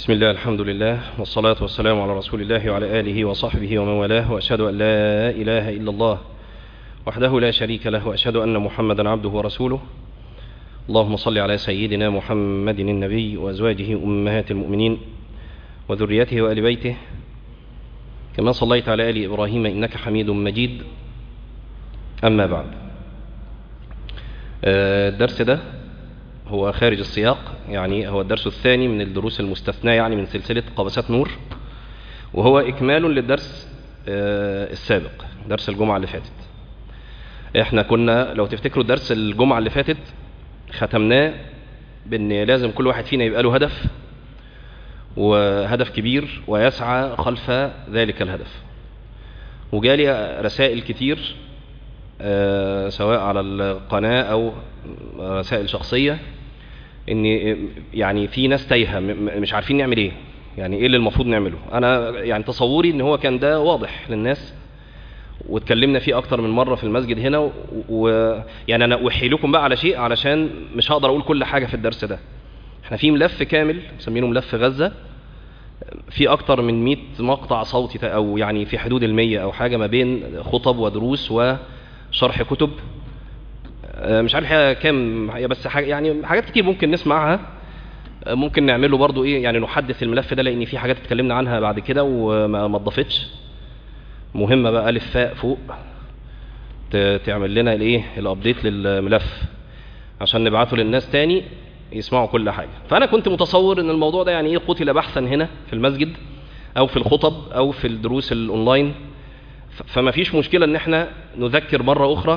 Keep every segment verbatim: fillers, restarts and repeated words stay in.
بسم الله، الحمد لله، والصلاة والسلام على رسول الله وعلى آله وصحبه ومن والاه، وأشهد أن لا إله إلا الله وحده لا شريك له، وأشهد أن محمدا عبده ورسوله. اللهم صل على سيدنا محمد النبي وأزواجه أمهات المؤمنين وذريته وآل بيته كما صليت على آل إبراهيم إنك حميد مجيد. أما بعد، الدرس ده هو خارج السياق، يعني هو الدرس الثاني من الدروس المستثناة يعني من سلسلة قبسات نور، وهو إكمال للدرس السابق، درس الجمعة اللي فاتت. احنا كنا لو تفتكروا درس الجمعة اللي فاتت ختمناه بأن لازم كل واحد فينا يبقى له هدف، وهدف كبير ويسعى خلف ذلك الهدف. وجالي رسائل كتير سواء على القناة أو رسائل شخصية ان يعني في ناس تايهة مش عارفين نعمل ايه، يعني ايه اللي المفروض نعمله. انا يعني تصوري ان هو كان ده واضح للناس، واتكلمنا فيه اكتر من مرة في المسجد هنا، ويعني انا اوحي لكم بقى على شيء علشان مش هقدر اقول كل حاجة في الدرس ده. احنا في ملف كامل مسمينه ملف غزة، في اكتر من مئة مقطع صوتي، او يعني في حدود المية او حاجة، ما بين خطب ودروس وشرح كتب، مش عارف كام، بس حاجة يعني حاجات كتير ممكن نسمعها. ممكن نعمله برضو ايه، يعني نحدث الملف ده، لان في حاجات اتكلمنا عنها بعد كده وما اضافتش مهمة بقى الف فاء فوق تعمل لنا الايه الابديت للملف عشان نبعته للناس تاني يسمعوا كل حاجة. فانا كنت متصور ان الموضوع ده يعني ايه قتل بحثا هنا في المسجد او في الخطب او في الدروس الاونلاين، فما فيش مشكلة ان احنا نذكر مرة اخرى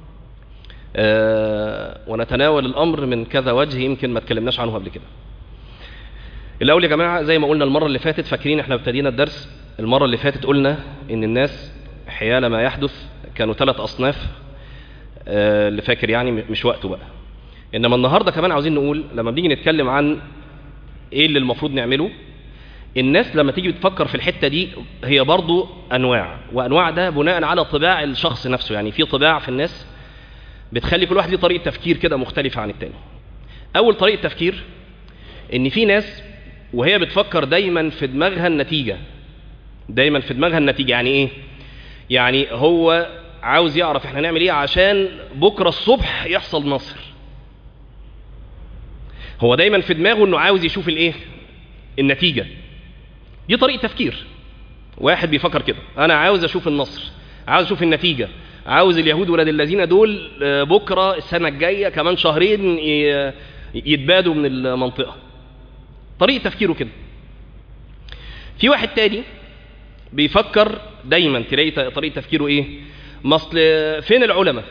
أه ونتناول الأمر من كذا وجه يمكن ما تكلمناش عنه قبل كده. الأول يا جماعة، زي ما قلنا المرة اللي فاتت، فاكرين احنا ابتدينا الدرس المرة اللي فاتت قلنا إن الناس حيال ما يحدث كانوا ثلاث أصناف، أه اللي فاكر يعني مش وقته بقى. إنما النهاردة كمان عاوزين نقول لما بنيجي نتكلم عن إيه اللي المفروض نعمله، الناس لما تيجي بتفكر في الحتة دي هي برضو أنواع، وأنواع ده بناء على طباع الشخص نفسه. يعني في طباع في الناس بتخلي كل واحد ليه طريقة تفكير كده مختلفة عن التاني. أول طريقة تفكير إن في ناس وهي بتفكر دايما في دماغها النتيجة، دايما في دماغها النتيجة. يعني إيه؟ يعني هو عاوز يعرف إحنا نعمل إيه عشان بكرة الصبح يحصل نصر. هو دايما في دماغه إنه عاوز يشوف الإيه؟ النتيجة. دي طريقة تفكير. واحد بيفكر كده، أنا عاوز أشوف النصر، عاوز أشوف النتيجة، عاوز اليهود ولاد الذين دول بكرة السنة الجاية كمان شهرين يتبادوا من المنطقة. طريقة تفكيره كده. في واحد تاني بيفكر دايما، تلاقي طريقة تفكيره ايه؟ مصل فين العلماء؟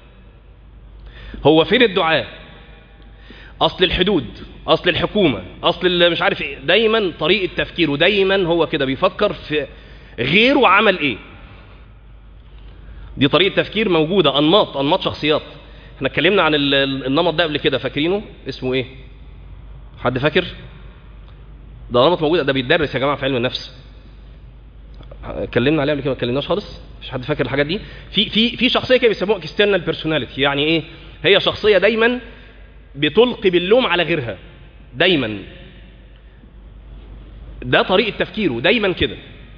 هو فين الدعاء؟ اصل الحدود، اصل الحكومة، اصل مش عارف ايه. دايما طريقة تفكيره دايما هو كده، بيفكر في غيره عمل ايه. دي طريقة تفكير موجودة، أنماط أنماط شخصيات. احنا اتكلمنا عن النمط ده قبل كده، فاكرينه؟ اسمه ايه؟ حد فاكر؟ ده نمط موجود، ده بيتدرس يا جماعة في علم النفس. اتكلمنا عليه قبل كده، ما اتكلمناش خالص؟ مش حد فاكر الحاجات دي؟ في في في شخصية كده بيسموها external personality. يعني ايه؟ هي شخصية دايما بتلقي باللوم على غيرها دايما. ده طريقة تفكيره دايما كده.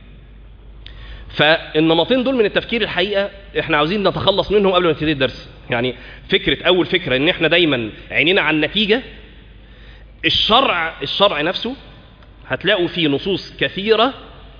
فالنمطين دول من التفكير الحقيقة احنا عاوزين نتخلص منهم قبل ما نبتدي الدرس. يعني فكرة، اول فكرة ان احنا دايما عينينا على النتيجة. الشرع الشرع نفسه هتلاقوا فيه نصوص كثيرة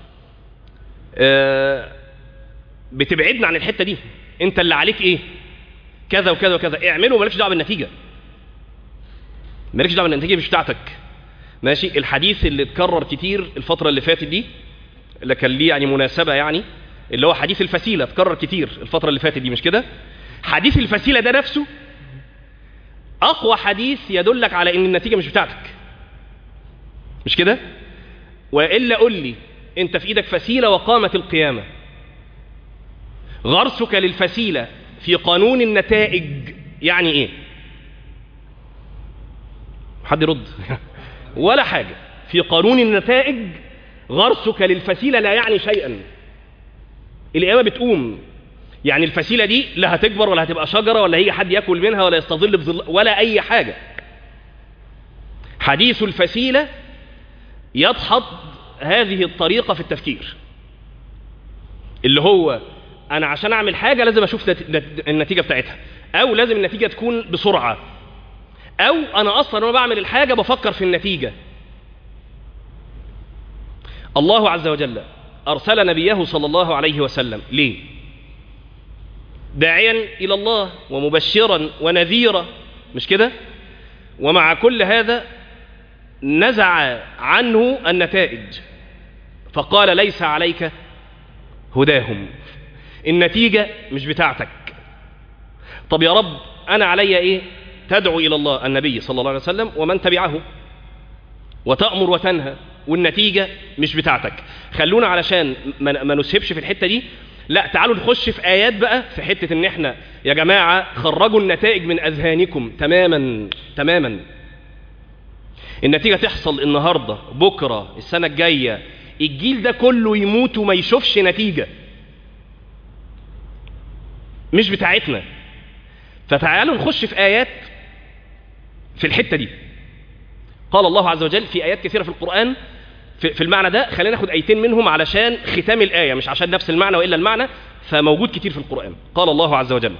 بتبعدنا عن الحتة دي. انت اللي عليك ايه؟ كذا وكذا وكذا اعمله، مالكش دعوة بالنتيجة، مالكش دعوة بالنتيجة، مش بتاعتك. ماشي؟ الحديث اللي اتكرر كتير الفترة اللي فاتت دي، اللي كان ليه يعني مناسبة، يعني اللي هو حديث الفسيلة، اتكرر كتير الفترة اللي فاتت دي، مش كده؟ حديث الفسيلة ده نفسه أقوى حديث يدلك على إن النتيجة مش بتاعتك، مش كده؟ وإلا قل لي، أنت في إيدك فسيلة وقامت القيامة، غرسك للفسيلة في قانون النتائج يعني إيه؟ حد يرد؟ ولا حاجة. في قانون النتائج غرسك للفسيلة لا يعني شيئا. القيامة بتقوم، يعني الفسيلة دي لا هتكبر ولا هتبقى شجرة ولا هيجي حد يأكل منها ولا يستظل بظل ولا أي حاجة. حديث الفسيلة يدحض هذه الطريقة في التفكير، اللي هو أنا عشان أعمل حاجة لازم أشوف النتيجة بتاعتها، أو لازم النتيجة تكون بسرعة، أو أنا أصلا وأنا بعمل الحاجة بفكر في النتيجة. الله عز وجل أرسل نبيه صلى الله عليه وسلم ليه؟ داعيا إلى الله ومبشرا ونذيرا، مش كده؟ ومع كل هذا نزع عنه النتائج فقال ليس عليك هداهم، النتيجة مش بتاعتك. طب يا رب أنا علي إيه؟ تدعو إلى الله النبي صلى الله عليه وسلم ومن تبعه، وتأمر وتنهى، والنتيجة مش بتاعتك. خلونا علشان ما نسهبش في الحتة دي، لا تعالوا نخش في آيات بقى في حتة إن إحنا يا جماعة خرجوا النتائج من أذهانكم تماما تماما. النتيجة تحصل النهاردة، بكرة، السنة الجاية، الجيل ده كله يموت وما يشوفش نتيجة، مش بتاعتنا. فتعالوا نخش في آيات في الحتة دي. قال الله عز وجل في آيات كثيرة في القرآن في المعنى ده، خلينا ناخد آيتين منهم علشان ختام الآية، مش عشان نفس المعنى وإلا المعنى، فموجود كتير في القرآن. قال الله عز وجل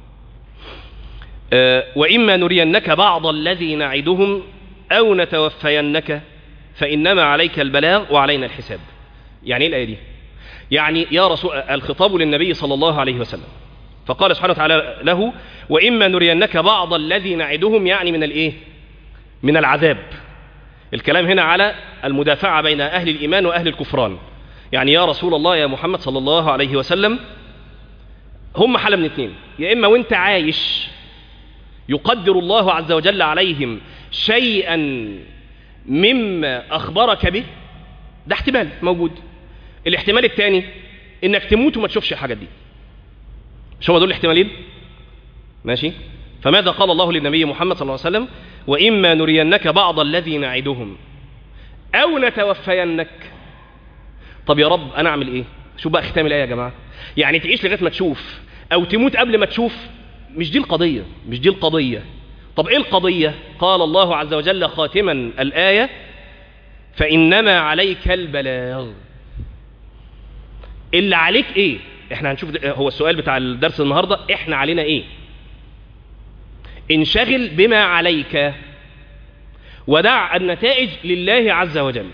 أه وإما نرينك بعض الذي نعدهم أو نتوفينك فإنما عليك البلاغ وعلينا الحساب. يعني إيه الآية دي؟ يعني يا رسول، الخطاب للنبي صلى الله عليه وسلم، فقال سبحانه وتعالى له وإما نرينك بعض الذي نعدهم، يعني من الإيه؟ من العذاب. الكلام هنا على المدافعة بين أهل الإيمان وأهل الكفران. يعني يا رسول الله يا محمد صلى الله عليه وسلم، هم حالة من اثنين، يا إما وانت عايش يقدر الله عز وجل عليهم شيئا مما أخبرك به، ده احتمال موجود. الاحتمال الثاني إنك تموت وما تشوفش الحاجات دي. مش هم دول الاحتمالين؟ ماشي. فماذا قال الله للنبي محمد صلى الله عليه وسلم؟ وإما نرينك بعض الذي نعدهم أو نتوفينك. طب يا رب أنا أعمل إيه؟ شوف بقى ختام الآية يا جماعة، يعني تعيش لغاية ما تشوف أو تموت قبل ما تشوف؟ مش دي القضية، مش دي القضية. طب إيه القضية؟ قال الله عز وجل خاتما الآية فإنما عليك البلاغ. اللي عليك إيه؟ إحنا هنشوف، هو السؤال بتاع الدرس النهاردة، إحنا علينا إيه؟ انشغل بما عليك ودع النتائج لله عز وجل.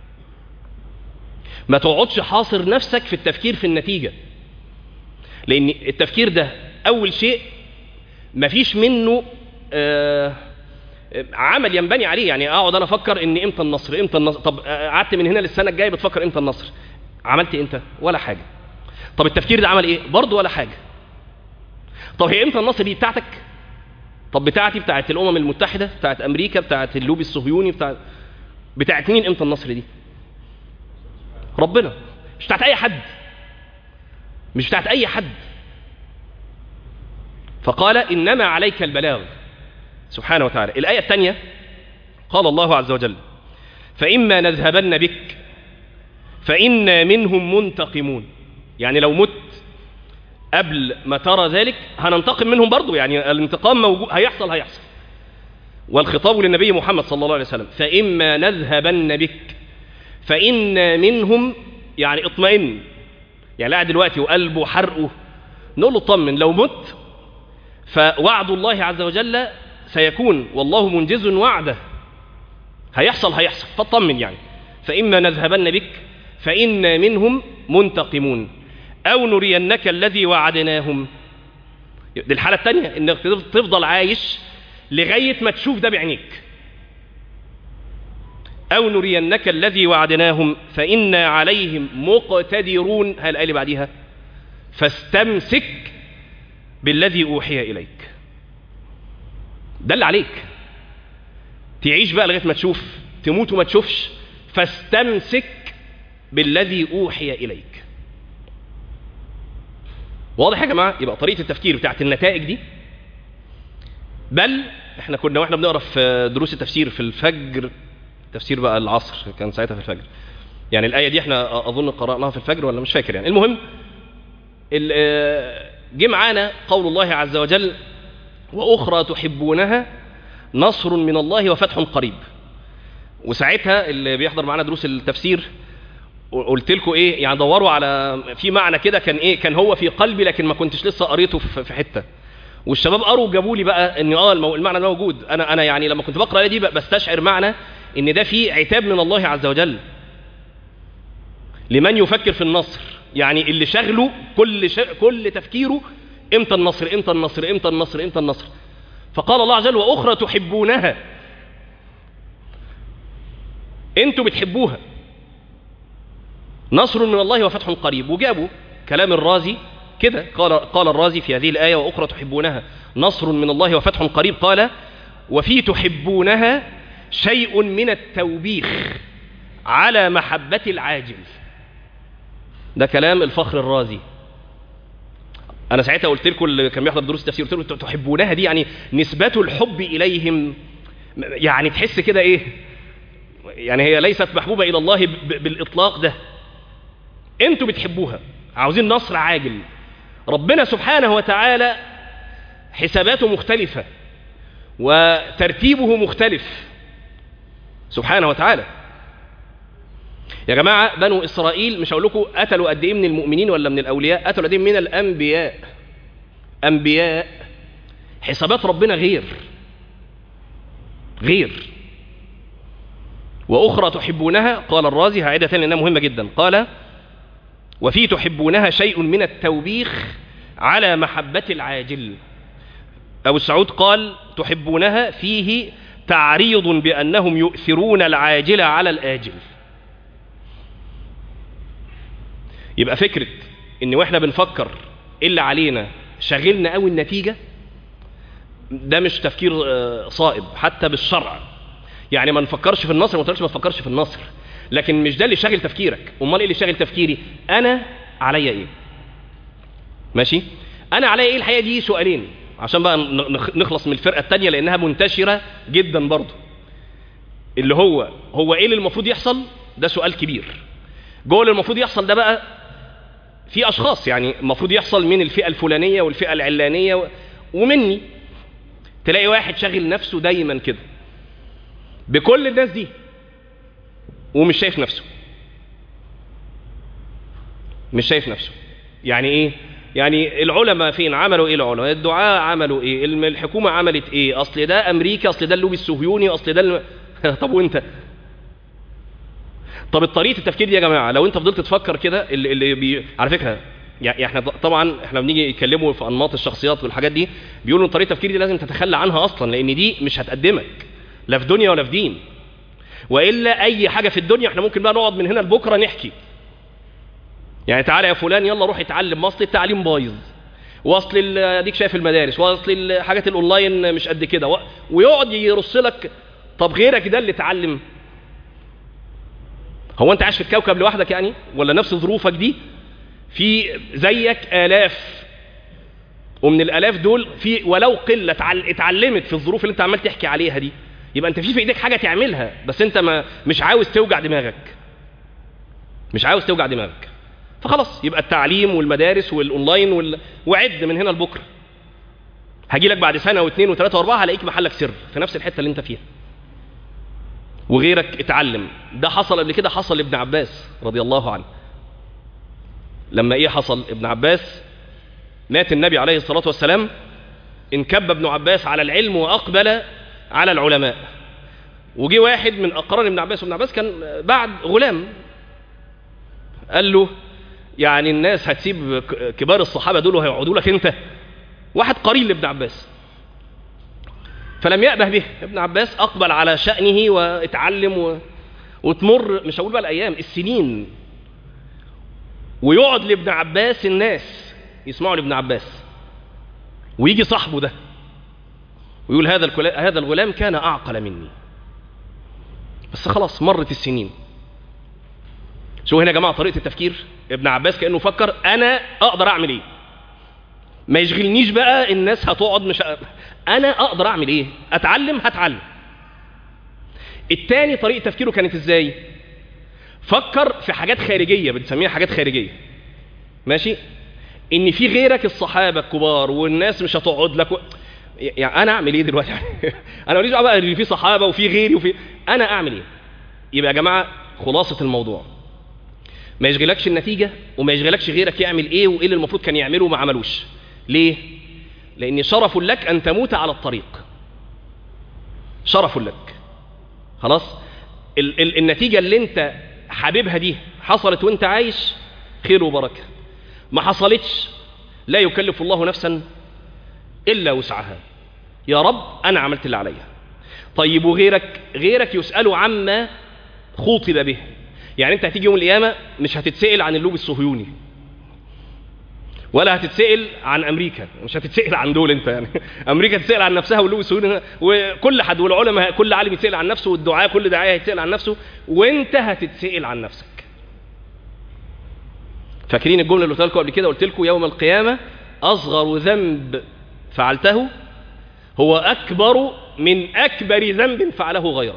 ما تقعدش حاصر نفسك في التفكير في النتيجة، لأن التفكير ده أول شيء مفيش منه آه عمل ينبني عليه. يعني أقعد أنا أفكر إن إمتى النصر، إمتى النصر. طب قعدت من هنا للسنة الجاية بتفكر إمتى النصر، عملت إمتى؟ ولا حاجة. طب التفكير ده عمل إيه؟ برضو ولا حاجة. طب هي إمتى النصر دي بتاعتك؟ طب بتاعتي، بتاعت الأمم المتحدة، بتاعت أمريكا، بتاعت اللوبي الصهيوني، بتاعت بتاعت مين إمتى النصر دي؟ ربنا. مش بتاعت أي حد، مش بتاعت أي حد. فقال إنما عليك البلاغ سبحانه وتعالى. الآية الثانية قال الله عز وجل فإما نذهبن بك فإنا منهم منتقمون. يعني لو مت قبل ما ترى ذلك هننتقم منهم برضو، يعني الانتقام موجود، هيحصل هيحصل. والخطاب للنبي محمد صلى الله عليه وسلم فإما نذهبن بك فإنا منهم، يعني اطمئن. يعني قاعد دلوقتي وقلبه حرقه، نقول له اطمن، لو مت فوعد الله عز وجل سيكون، والله منجز وعده، هيحصل هيحصل، فاطمن. يعني فإما نذهبن بك فإنا منهم منتقمون أو نرينك الذي وعدناهم. دي الحالة الثانية، إنك تفضل عايش لغاية ما تشوف ده بعينيك. أو نرينك الذي وعدناهم فإنا عليهم مقتدرون. هل الآية اللي بعديها فاستمسك بالذي أوحي إليك. ده اللي عليك، تعيش بقى لغاية ما تشوف، تموت وما تشوفش. فاستمسك بالذي أوحي إليك. واضح يا جماعة؟ يبقى طريقة التفكير بتاعت النتائج دي. بل احنا كنا واحنا بنقرأ في دروس التفسير في الفجر، تفسير بقى العصر كان ساعتها في الفجر، يعني الآية دي احنا أظن قرأناها في الفجر ولا مش فاكر. يعني المهم جه معانا قول الله عز وجل وأخرى تحبونها نصر من الله وفتح قريب. وساعتها اللي بيحضر معانا دروس التفسير قلت لكم ايه يعني دوروا على في معنى كده كان ايه كان هو في قلبي لكن ما كنتش لسه قريته في حته، والشباب قروا جابوا لي بقى ان اه المعنى ده موجود. انا انا يعني لما كنت بقرا الايه دي بستشعر معنى ان ده فيه عتاب من الله عز وجل لمن يفكر في النصر، يعني اللي شغله كل ش... كل تفكيره امتى النصر امتى النصر امتى النصر امتى النصر. فقال الله عز وجل واخرى تحبونها، انتوا بتحبوها، نصر من الله وفتح قريب. وجابوا كلام الرازي كده، قال قال الرازي في هذه الآية وأخرى تحبونها نصر من الله وفتح قريب، قال وفي تحبونها شيء من التوبيخ على محبة العاجل. ده كلام الفخر الرازي. أنا ساعتها قلت لكم اللي كان بيحضر دروس التفسير قلت لكم تحبونها دي يعني نسبة الحب إليهم، يعني تحس كده إيه يعني هي ليست محبوبة إلى الله بالإطلاق ده، أنتوا بتحبوها عاوزين نصر عاجل. ربنا سبحانه وتعالى حساباته مختلفة وترتيبه مختلف سبحانه وتعالى. يا جماعة بنو إسرائيل مش هقول لكم قتلوا قد إيه من المؤمنين ولا من الأولياء، قتلوا قد إيه من الأنبياء. أنبياء حسابات ربنا غير غير. وأخرى تحبونها قال الرازي هعيدها تاني لأنها مهمة جدا، قال وفي تحبونها شيء من التوبيخ على محبة العاجل. أبو السعود قال تحبونها فيه تعريض بأنهم يؤثرون العاجل على الآجل. يبقى فكرة إن وإحنا بنفكر إلا علينا شغلنا قوي النتيجة، ده مش تفكير صائب حتى بالشرع. يعني ما نفكرش في النصر، ما تقولش ما تفكرش في النصر، لكن مش ده اللي شاغل تفكيرك. امال ايه اللي شاغل تفكيري؟ انا عليا ايه؟ ماشي؟ انا عليا ايه؟ الحقيقه دي سؤالين عشان بقى نخلص من الفرقه الثانيه لانها منتشره جدا برضه. اللي هو هو ايه اللي المفروض يحصل؟ ده سؤال كبير. جوه اللي المفروض يحصل ده بقى في اشخاص يعني المفروض يحصل من الفئه الفلانيه والفئه العلانيه ومني. تلاقي واحد شاغل نفسه دايما كده بكل الناس دي ومش شايف نفسه. مش شايف نفسه يعني ايه؟ يعني العلماء فين؟ عملوا ايه العلماء؟ الدعاء عملوا ايه؟ الحكومة عملت ايه؟ اصل ده امريكا، اصل ده اللوبي الصهيوني، اصل ده الم... طب وانت؟ طب الطريقة التفكير دي يا جماعة لو انت فضلت تفكر كده اللي, اللي بي... على فكرة يعني احنا طبعا احنا بنيجي يتكلموا في انماط الشخصيات والحاجات دي بيقولوا ان طريقة التفكير دي لازم تتخلى عنها اصلا، لان دي مش هتقدمك لا في دنيا ولا في دين. وإلا أي حاجة في الدنيا احنا ممكن بقى نقعد من هنا لبكرة نحكي. يعني تعالى يا فلان يلا روح اتعلم، واصل التعليم بايظ، واصل اديك شايف المدارس، واصل الحاجات الاونلاين مش قد كده و... ويقعد يرص لك. طب غيرك ده اللي اتعلم، هو انت عايش في الكوكب لوحدك يعني؟ ولا نفس ظروفك دي في زيك آلاف، ومن الآلاف دول في ولو قلة اتعلمت في الظروف اللي انت عمال تحكي عليها دي، يبقى انت في في ايديك حاجة تعملها، بس انت ما مش عاوز توجع دماغك. مش عاوز توجع دماغك. فخلاص يبقى التعليم والمدارس والاونلاين وال... وعد من هنا لبكره. هاجي لك بعد سنه واثنين وثلاثه واربعه هلاقيك محلك سر في نفس الحته اللي انت فيها. وغيرك اتعلم. ده حصل قبل كده، حصل لابن عباس رضي الله عنه. لما ايه حصل؟ ابن عباس مات النبي عليه الصلاه والسلام، انكب ابن عباس على العلم واقبل على العلماء. وجي واحد من اقران ابن عباس، وابن عباس كان بعد غلام، قال له يعني الناس هتسيب كبار الصحابة دول وهيقعدوا لك انت؟ واحد قرين لابن عباس. فلم يأبه به. ابن عباس أقبل على شأنه واتعلم و... وتمر مش هقول بقى الأيام، السنين، ويقعد لابن عباس الناس يسمعوا لابن عباس، ويجي صاحبه ده ويقول هذا الكلا... هذا الغلام كان أعقل مني. بس خلاص مرت السنين. شو هنا يا جماعة طريقة التفكير؟ ابن عباس كأنه فكر أنا أقدر أعمل إيه؟ ما يشغلنيش بقى الناس هتقعد مش أ... أنا أقدر أعمل إيه؟ أتعلم هتعلم. التاني طريقة تفكيره كانت إزاي؟ فكر في حاجات خارجية، بنسميها حاجات خارجية. ماشي؟ إن في غيرك الصحابة الكبار والناس مش هتقعد لك و... يعني أنا أعمل إيه دلوقتي؟ أنا ماليش دعوة بقى إن في صحابة وفي غيري وفي أنا أعمل إيه؟ يبقى يا جماعة خلاصة الموضوع، ما يشغلكش النتيجة وما يشغلكش غيرك يعمل ايه وايه اللي المفروض كان يعمله وما عملوش. ليه؟ لان شرف لك ان تموت على الطريق، شرف لك. خلاص، ال ال النتيجة اللي انت حاببها دي حصلت وانت عايش، خير وبركة. ما حصلتش، لا يكلف الله نفسا الا وسعها. يا رب انا عملت اللي عليا. طيب وغيرك؟ غيرك يسأل عما خوطب به. يعني انت هتيجي يوم القيامة مش هتتسأل عن اللوب الصهيوني، ولا هتتسأل عن امريكا، مش هتتسأل عن دول انت يعني امريكا تتسأل عن نفسها واللوب الصهيوني، وكل حد والعلماء كل عالم يتسأل عن نفسه، والدعاء كل داعية يتسأل عن نفسه، وانت هتتسأل عن نفسك. فاكرين الجملة اللي قلت لكم قبل كده؟ قلت لكم يوم القيامة اصغر ذنب فعلته هو اكبر من اكبر ذنب فعله غيرك.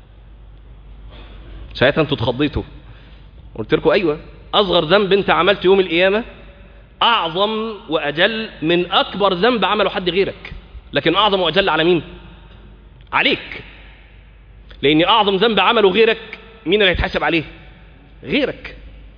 ساعتها انتوا اتخضيتوا، قلت لكم ايوه، اصغر ذنب انت عملته يوم القيامة اعظم واجل من اكبر ذنب عمله حد غيرك. لكن اعظم واجل على مين؟ عليك. لان اعظم ذنب عمله غيرك مين اللي هيتحاسب عليه؟ غيرك.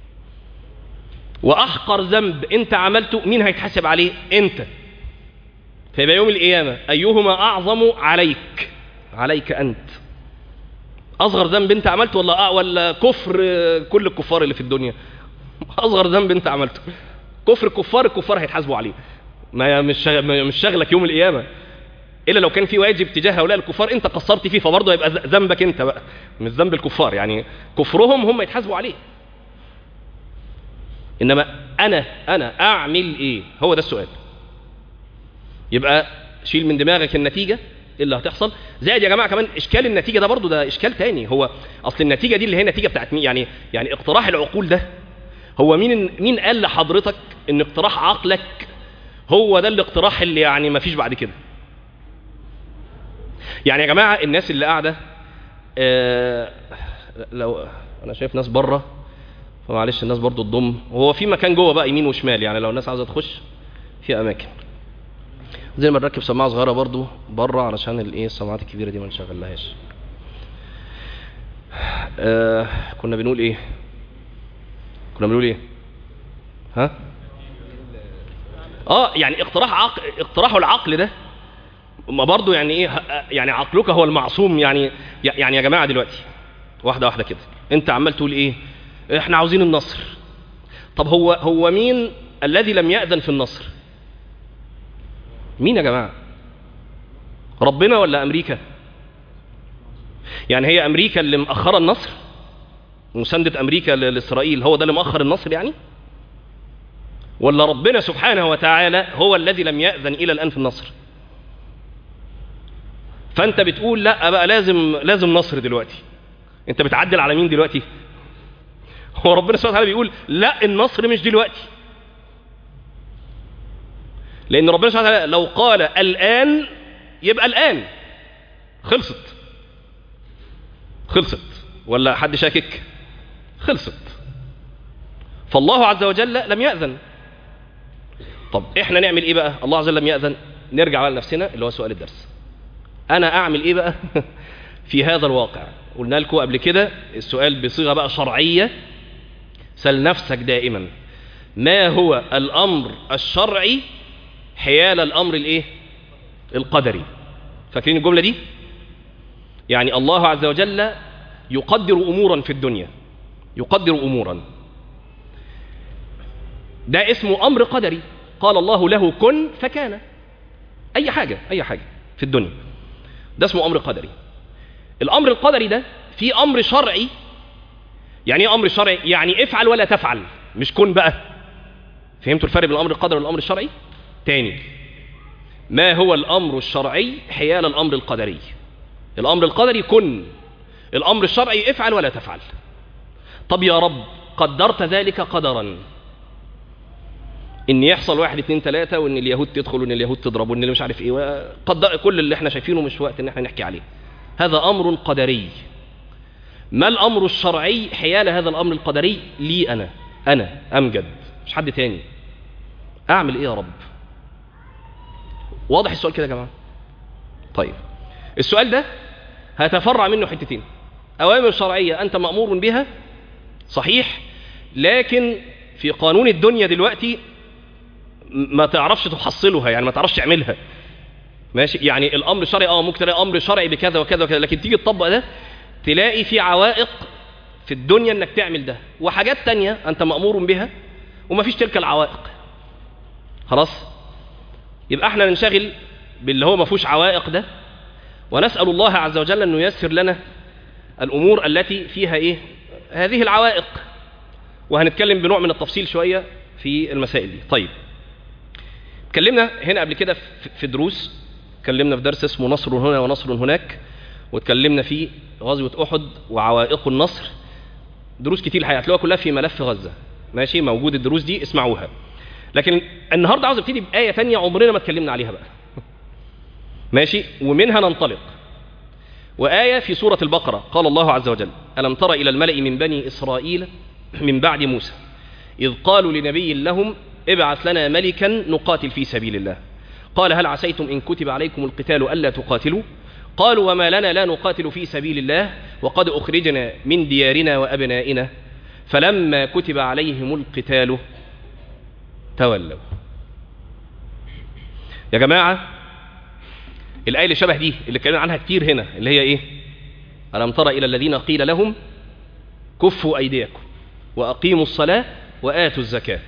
واحقر ذنب انت عملته مين هيتحاسب عليه؟ انت. فيبقى يوم القيامة ايهما اعظم عليك؟ عليك انت. اصغر ذنب انت عملته ولا ولا كفر كل الكفار اللي في الدنيا؟ اصغر ذنب انت عملته كفر الكفار، الكفار هيتحاسبوا عليه، ما مش مش شغلك يوم القيامة. الا لو كان في واجب تجاه هؤلاء الكفار انت قصرت فيه، فبرضه هيبقى ذنبك انت بقى، مش ذنب الكفار. يعني كفرهم هم يتحاسبوا عليه، انما انا انا اعمل ايه؟ هو ده السؤال. يبقى شيل من دماغك النتيجة اللي هتحصل. زائد يا جماعة كمان اشكال النتيجة ده برضه ده اشكال تاني. هو اصل النتيجة دي اللي هي نتيجة بتاعت مين؟ يعني يعني اقتراح العقول ده، هو مين مين قال لحضرتك ان اقتراح عقلك هو ده الاقتراح اللي يعني ما فيش بعد كده؟ يعني يا جماعة الناس اللي قاعدة، اه لو انا شايف ناس بره فمعلش الناس برضو تضم، وهو في مكان جوه بقى يمين وشمال، يعني لو الناس عاوزة تخش في اماكن زي ما نركب سماعة صغيرة برضو بره علشان الايه السماعات الكبيرة دي ما نشغلهاش. اه كنا بنقول ايه كنا بنقول ايه ها اه يعني اقتراح عقل، اقتراح العقل ده ما برضو يعني ايه؟ يعني عقلك هو المعصوم. يعني يعني يا جماعة دلوقتي واحدة واحدة كده، انت عمال تقول ايه؟ احنا عاوزين النصر. طب هو هو مين الذي لم يأذن في النصر؟ مين يا جماعة؟ ربنا ولا أمريكا؟ يعني هي أمريكا اللي مأخرة النصر؟ مساندة أمريكا لإسرائيل هو ده اللي مأخر النصر يعني؟ ولا ربنا سبحانه وتعالى هو الذي لم يأذن إلى الآن في النصر؟ فأنت بتقول لا بقى لازم لازم نصر دلوقتي. أنت بتعدل على مين دلوقتي؟ هو ربنا سبحانه وتعالى بيقول لا النصر مش دلوقتي، لأن ربنا سبحانه وتعالى لو قال الآن يبقى الآن خلصت خلصت ولا حد شاكك؟ خلصت. فالله عز وجل لم يأذن. طب احنا نعمل ايه بقى؟ الله عز وجل لم يأذن، نرجع على نفسنا اللي هو سؤال الدرس. انا اعمل ايه بقى في هذا الواقع؟ قلنا لكم قبل كده السؤال بصيغة بقى شرعية. سل نفسك دائما ما هو الامر الشرعي حيال الامر الايه القدري. فاكرين الجملة دي؟ يعني الله عز وجل يقدر امورا في الدنيا، يقدر امورا، ده اسمه امر قدري. قال الله له كن فكان. اي حاجة اي حاجة في الدنيا ده اسمه امر قدري. الامر القدري ده في امر شرعي. يعني ايه امر شرعي؟ يعني افعل ولا تفعل، مش كن بقى. فهمتوا الفرق بين الامر القدري والامر الشرعي؟ تاني، ما هو الامر الشرعي حيال الامر القدري؟ الامر القدري كن، الامر الشرعي افعل ولا تفعل. طب يا رب قدرت ذلك قدرا، ان يحصل واحد اتنين تلاتة، وان اليهود تدخل، وان اليهود تضرب، وان اللي مش عارف ايه، قدر كل اللي احنا شايفينه مش وقت ان احنا نحكي عليه. هذا امر قدري. ما الامر الشرعي حيال هذا الامر القدري؟ لي انا انا امجد، مش حد تاني. اعمل ايه يا رب؟ واضح السؤال كده يا جماعه؟ طيب السؤال ده هتفرع منه حتتين. أوامر شرعية أنت مأمور بها صحيح، لكن في قانون الدنيا دلوقتي ما تعرفش تحصلها، يعني ما تعرفش تعملها. ماشي، يعني الأمر الشرعي اه ممكن تلاقي أمر شرعي بكذا وكذا وكذا، لكن تيجي تطبق ده تلاقي في عوائق في الدنيا انك تعمل ده، وحاجات تانية انت مأمور بها ومفيش تلك العوائق. خلاص، يبقى احنا ننشغل باللي هو مفيش عوائق ده، ونسأل الله عز وجل انه ييسر لنا الامور التي فيها ايه هذه العوائق، وهنتكلم بنوع من التفصيل شوية في المسائل دي. طيب، اتكلمنا هنا قبل كده في دروس، اتكلمنا في درس اسمه نصر هنا ونصر هناك، واتكلمنا في غزوة أحد وعوائق النصر، دروس كتير الحقيقة هتلاقوها كلها في ملف غزة. ماشي، موجود الدروس دي اسمعوها. لكن النهاردة عاوز ابتدي بآية تانية عمرنا ما اتكلمنا عليها بقى. ماشي، ومنها ننطلق. وآية في سورة البقرة، قال الله عز وجل: ألم تر إلى الملأ من بني إسرائيل من بعد موسى إذ قالوا لنبي لهم ابعث لنا ملكا نقاتل في سبيل الله قال هل عسيتم إن كتب عليكم القتال ألا تقاتلوا قالوا وما لنا لا نقاتل في سبيل الله وقد أخرجنا من ديارنا وأبنائنا فلما كتب عليهم القتال تولوا. يا جماعة، الآية اللي شبه دي اللي اتكلمنا عنها كتير هنا اللي هي إيه؟ ألم تر إلى الذين قيل لهم كفوا أيديكم وأقيموا الصلاة وآتوا الزكاة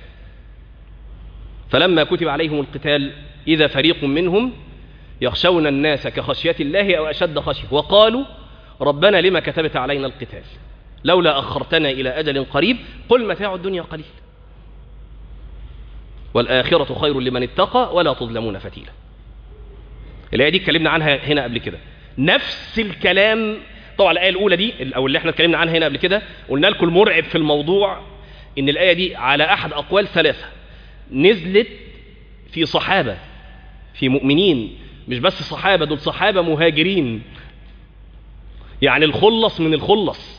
فلما كتب عليهم القتال إذا فريق منهم يخشون الناس كخشية الله أو أشد خشية وقالوا ربنا لما كتبت علينا القتال لولا أخرتنا إلى أجل قريب قل متاع الدنيا قليل والآخرة خير لمن اتقى ولا تظلمون فتيلا. الآية دي اتكلمنا عنها هنا قبل كده، نفس الكلام. طبعا الآية الأولى دي أو اللي احنا اتكلمنا عنها هنا قبل كده قلنا لكم المرعب في الموضوع إن الآية دي على أحد أقوال ثلاثة نزلت في صحابة، في مؤمنين، مش بس صحابة، دول صحابة مهاجرين، يعني الخلص من الخلص،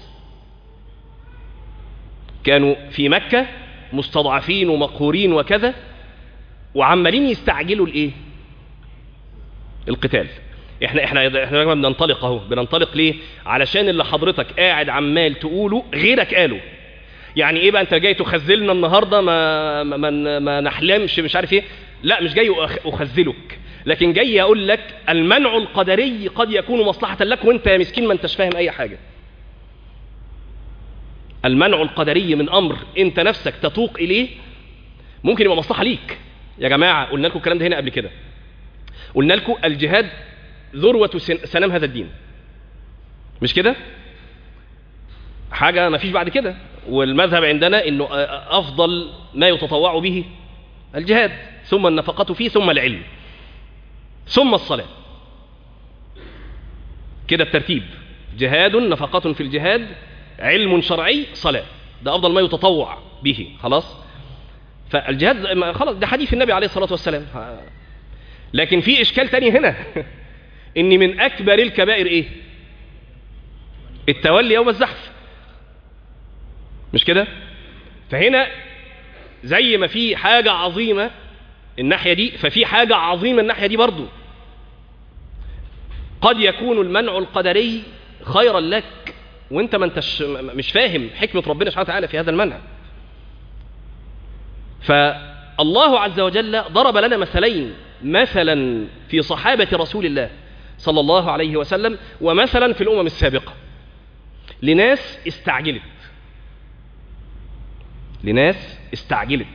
كانوا في مكة مستضعفين ومقهورين وكذا، وعمالين يستعجلوا الايه؟ القتال. احنا احنا احنا بننطلق اهو، بننطلق ليه؟ علشان اللي حضرتك قاعد عمال تقوله غيرك قاله. يعني ايه بقى انت جاي تخذلنا النهارده؟ ما ما ما نحلمش مش عارف ايه. لا، مش جاي اخذلك، لكن جاي اقول لك المنع القدري قد يكون مصلحة لك وانت يا مسكين ما انتش فاهم اي حاجة. المنع القدري من امر انت نفسك تتوق اليه ممكن يبقى مصلحة ليك. يا جماعة قلنا لكم الكلام ده هنا قبل كده، قلنا لكم الجهاد ذروة سنام هذا الدين، مش كده؟ حاجة ما فيش بعد كده. والمذهب عندنا انه افضل ما يتطوع به الجهاد، ثم النفقة فيه، ثم العلم، ثم الصلاة. كده الترتيب: جهاد، نفقة في الجهاد، علم شرعي، صلاة. ده افضل ما يتطوع به. خلاص، فالجهاد خلاص ده حديث النبي عليه الصلاة والسلام. لكن في اشكال تاني هنا ان من اكبر الكبائر ايه؟ التولي يوم الزحف، مش كده؟ فهنا زي ما في حاجة عظيمة الناحية دي، ففي حاجة عظيمة الناحية دي برضو. قد يكون المنع القدري خيرا لك وانت ما انتش مش فاهم حكمة ربنا سبحانه وتعالى في هذا المنع. فالله عز وجل ضرب لنا مثلين، مثلا في صحابة رسول الله صلى الله عليه وسلم، ومثلا في الأمم السابقة، لناس استعجلت لناس استعجلت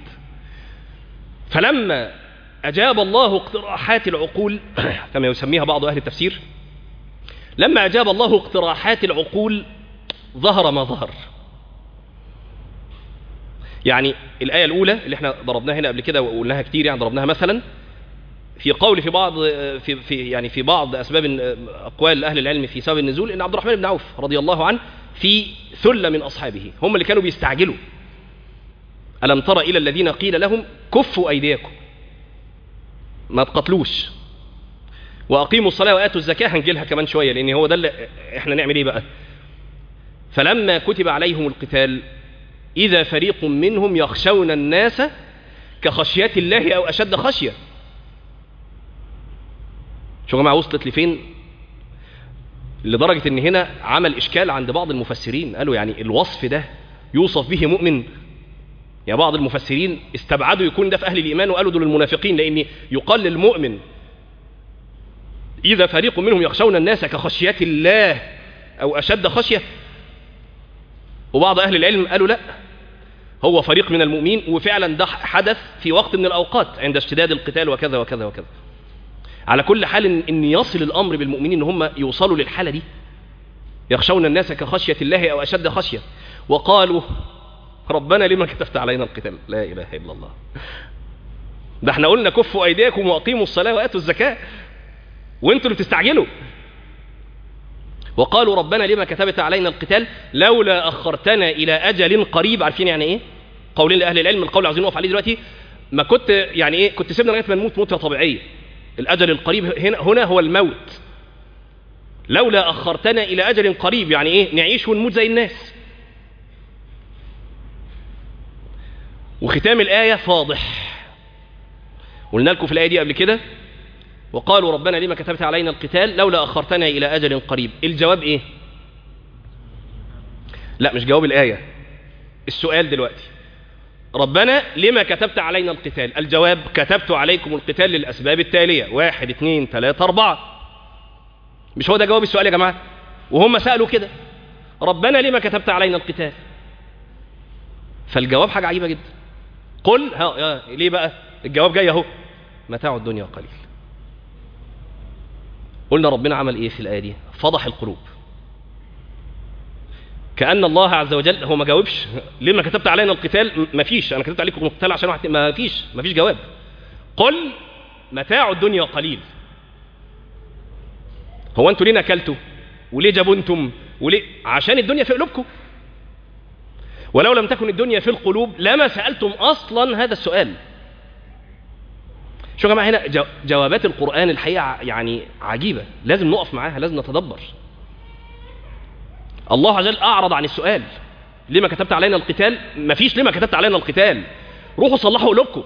فلما أجاب الله اقتراحات العقول كما يسميها بعض أهل التفسير، لما أجاب الله اقتراحات العقول ظهر ما ظهر. يعني الآية الأولى اللي احنا ضربناها هنا قبل كده وقلناها كتير، يعني ضربناها مثلا في قول في بعض في في يعني في بعض أسباب أقوال أهل العلم في سبب النزول إن عبد الرحمن بن عوف رضي الله عنه في ثلة من أصحابه هم اللي كانوا بيستعجلوا. ألم تر إلى الذين قيل لهم كفوا أيديكم، ما تقتلوش، وأقيموا الصلاة وآتوا الزكاة. هنجيلها كمان شوية لأن هو ده اللي احنا نعمل ايه بقى. فلما كتب عليهم القتال إذا فريق منهم يخشون الناس كخشية الله أو أشد خشية. شو جماعة وصلت لفين؟ لدرجة ان هنا عمل اشكال عند بعض المفسرين، قالوا يعني الوصف ده يوصف به مؤمن؟ يعني بعض المفسرين استبعدوا يكون ده في اهل الايمان وقالوا دول المنافقين، لان يقال للمؤمن اذا فريق منهم يخشون الناس كخشية الله او اشد خشية. وبعض اهل العلم قالوا لا، هو فريق من المؤمنين، وفعلا ده حدث في وقت من الاوقات عند اشتداد القتال وكذا وكذا وكذا. على كل حال ان, إن يصل الامر بالمؤمنين ان هم يوصلوا للحالة دي، يخشون الناس كخشية الله او اشد خشية. وقالوا ربنا لما كتبت علينا القتال. لا اله الا الله، ده احنا قلنا كفوا ايديكم واقيموا الصلاة واتوا الزكاة، وانتوا اللي بتستعجلوا. وقالوا ربنا لما كتبت علينا القتال لولا اخرتنا الى اجل قريب. عارفين يعني ايه؟ قولين لاهل العلم، القول عايزين نقف عليه دلوقتي. ما كنت يعني ايه، كنت سيبنا لغايه ما نموت موته طبيعيه. الاجل القريب هنا هنا هو الموت. لولا اخرتنا الى اجل قريب يعني ايه؟ نعيش ونموت زي الناس. وختام الايه فاضح، قلنا لكم في الايه دي قبل كده، وقالوا ربنا لما كتبت علينا القتال لولا أخرتنا إلى أجل قريب. الجواب إيه؟ لا مش جواب الآية، السؤال دلوقتي ربنا لما كتبت علينا القتال؟ الجواب كتبت عليكم القتال للأسباب التالية واحد اثنين ثلاثة أربعة. مش هو ده جواب السؤال يا جماعة؟ وهم سألوا كده ربنا لما كتبت علينا القتال؟ فالجواب حاجة عجيبة جدا. قل ها ليه بقى؟ الجواب جاي اهو، متاع الدنيا قليل. قلنا ربنا عمل ايه في الآية دي؟ فضح القلوب. كأن الله عز وجل هو ما جاوبش لما كتبت علينا القتال. ما فيش انا كتبت عليكم القتال عشان واحد، ما فيش ما فيش جواب. قل متاع الدنيا قليل. هو انتوا ليه نكلتوا وليه جبنتم وليه؟ عشان الدنيا في قلوبكم. ولو لم تكن الدنيا في القلوب لما سألتم اصلا هذا السؤال. شو يا جماعه هنا جوابات القرآن الحقيقة يعني عجيبة، لازم نقف معاها، لازم نتدبر. الله عز وجل أعرض عن السؤال لما كتبت علينا القتال. مفيش لما كتبت علينا القتال، روحوا صلحوا قلوبكم.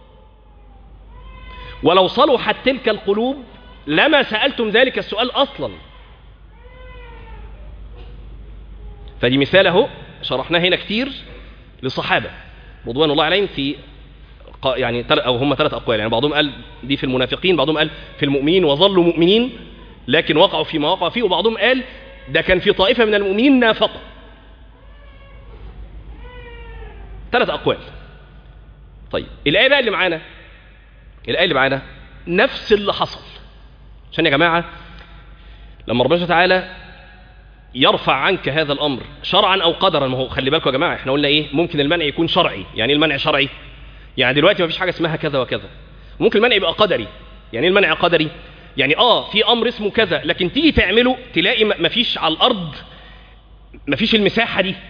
ولو صلحت تلك القلوب لما سألتم ذلك السؤال أصلا. فدي مثال اهو شرحناه هنا كتير للصحابة رضوان الله عليهم في يعني او هم ثلاث اقوال، يعني بعضهم قال دي في المنافقين، بعضهم قال في المؤمنين وظلوا مؤمنين لكن وقعوا فيما وقعوا فيه، وبعضهم قال ده كان في طائفة من المؤمنين نافقوا. ثلاث اقوال. طيب الآية بقى اللي معانا، الآية اللي معانا نفس اللي حصل. عشان يا جماعة لما ربنا تعالى يرفع عنك هذا الامر شرعا او قدرا، ما هو خلي بالكم يا جماعة احنا قلنا ايه؟ ممكن المنع يكون شرعي. يعني ايه المنع شرعي؟ يعني دلوقتي ما فيش حاجة اسمها كذا وكذا. ممكن المنع يبقى قدري. يعني ايه المنع قدري؟ يعني اه في امر اسمه كذا لكن تيجي تعمله تلاقي ما فيش على الارض، ما فيش المساحة دي.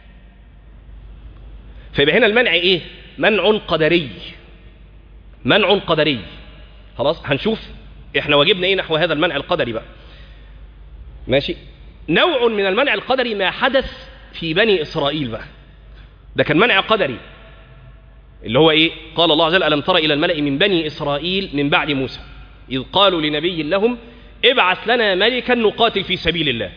فيبقى هنا المنع ايه؟ منع قدري. منع قدري. خلاص هنشوف احنا واجبنا ايه نحو هذا المنع القدري بقى. ماشي. نوع من المنع القدري ما حدث في بني اسرائيل بقى، ده كان منع قدري اللي هو ايه؟ قال الله عز وجل ألم تر إلى الملأ من بني إسرائيل من بعد موسى إذ قالوا لنبي لهم ابعث لنا ملكا نقاتل في سبيل الله.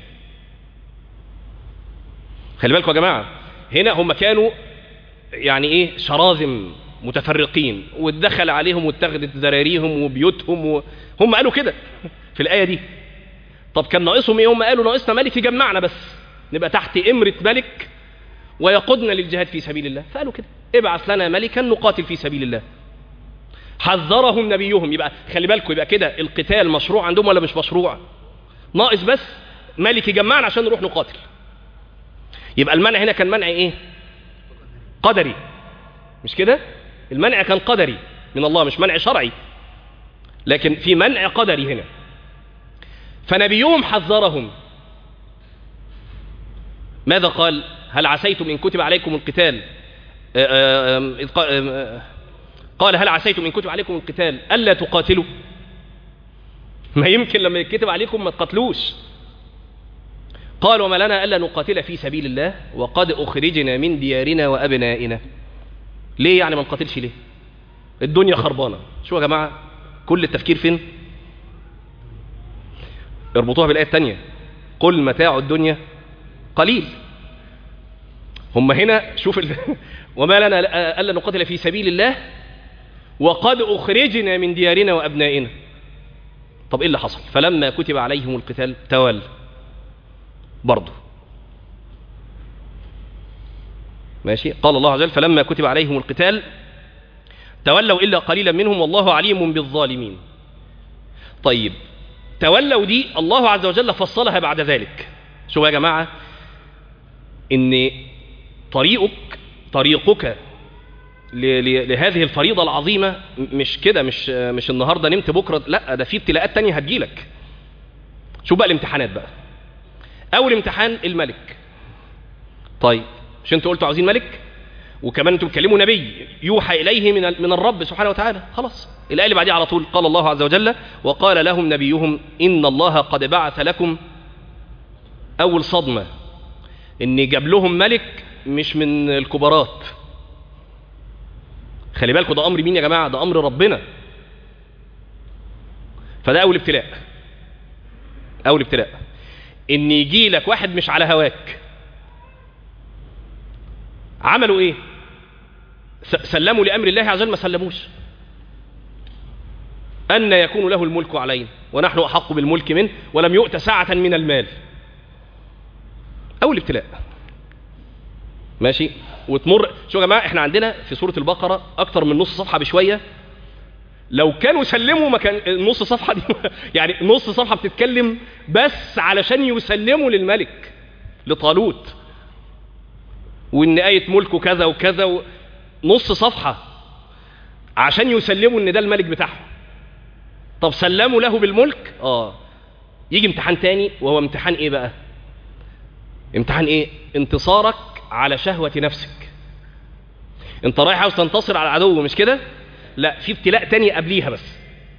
خلي بالكم يا جماعة هنا هم كانوا يعني ايه؟ شراذم متفرقين، واتدخل عليهم واتخذت ذراريهم وبيوتهم و... هم قالوا كده في الآية دي. طب كان ناقصهم ايه؟ هم قالوا ناقصنا ملك يجمعنا بس نبقى تحت إمرة ملك ويقودنا للجهاد في سبيل الله. فقالوا كده ابعث لنا ملكا نقاتل في سبيل الله. حذرهم نبيهم. يبقى خلي بالكم يبقى كده القتال مشروع عندهم ولا مش مشروع؟ ناقص بس ملك يجمعنا عشان نروح نقاتل. يبقى المنع هنا كان منع ايه؟ قدري. مش كده؟ المنع كان قدري من الله مش منع شرعي، لكن في منع قدري هنا. فنبيهم حذرهم. ماذا قال؟ هل عسيتم إن كتب عليكم القتال إذ قال هل عسيتم إن كتب عليكم القتال ألا تقاتلوا؟ ما يمكن لما يكتب عليكم ما تقاتلوش. قال وما لنا ألا نقاتل في سبيل الله وقد أخرجنا من ديارنا وأبنائنا. ليه يعني ما نقاتلش ليه؟ الدنيا خربانة. شو يا جماعة كل التفكير فين؟ اربطوها بالآية الثانية قل متاع الدنيا قليل. هم هنا شوف ال... وما لنا ألا نقاتل في سبيل الله وقد أخرجنا من ديارنا وأبنائنا. طب إيه اللي حصل؟ فلما كتب عليهم القتال تولوا برضه. ماشي. قال الله عز وجل فلما كتب عليهم القتال تولوا إلا قليلا منهم والله عليم بالظالمين. طيب تولوا دي الله عز وجل فصلها بعد ذلك. شوفوا يا جماعة إن طريقك طريقك لهذه الفريضة العظيمة مش كده، مش مش النهاردة نمت بكرة، لا ده في ابتلاءات تانية هتجيلك. شوف بقى الامتحانات بقى. أول امتحان الملك. طيب مش انتوا قلتوا عاوزين ملك وكمان انتوا بتكلموا نبي يوحى إليه من من الرب سبحانه وتعالى، خلاص. الآية اللي بعديها على طول قال الله عز وجل وقال لهم نبيهم إن الله قد بعث لكم. أول صدمة إن جاب لهم ملك مش من الكبارات. خلي بالكم ده أمر مين يا جماعة؟ ده أمر ربنا. فده أول ابتلاء. أول ابتلاء إن يجي لك واحد مش على هواك. عملوا إيه؟ سلموا لأمر الله عز وجل؟ ما سلموش. أن يكون له الملك علينا ونحن أحق بالملك منه ولم يؤت سعة من المال. أول ابتلاء. ماشي. وتمر. شو يا جماعة احنا عندنا في سورة البقرة أكتر من نص صفحة بشوية. لو كانوا سلموا ما كان النص صفحة دي يعني نص صفحة بتتكلم بس علشان يسلموا للملك لطالوت وإن آية ملكه كذا وكذا و... نص صفحة عشان يسلموا إن ده الملك بتاعهم. طب سلموا له بالملك. آه يجي امتحان تاني وهو امتحان إيه بقى؟ امتحان إيه؟ انتصارك على شهوة نفسك. انت رايح عاوز تنتصر على العدو مش كده؟ لا، في ابتلاء تاني قبليها. بس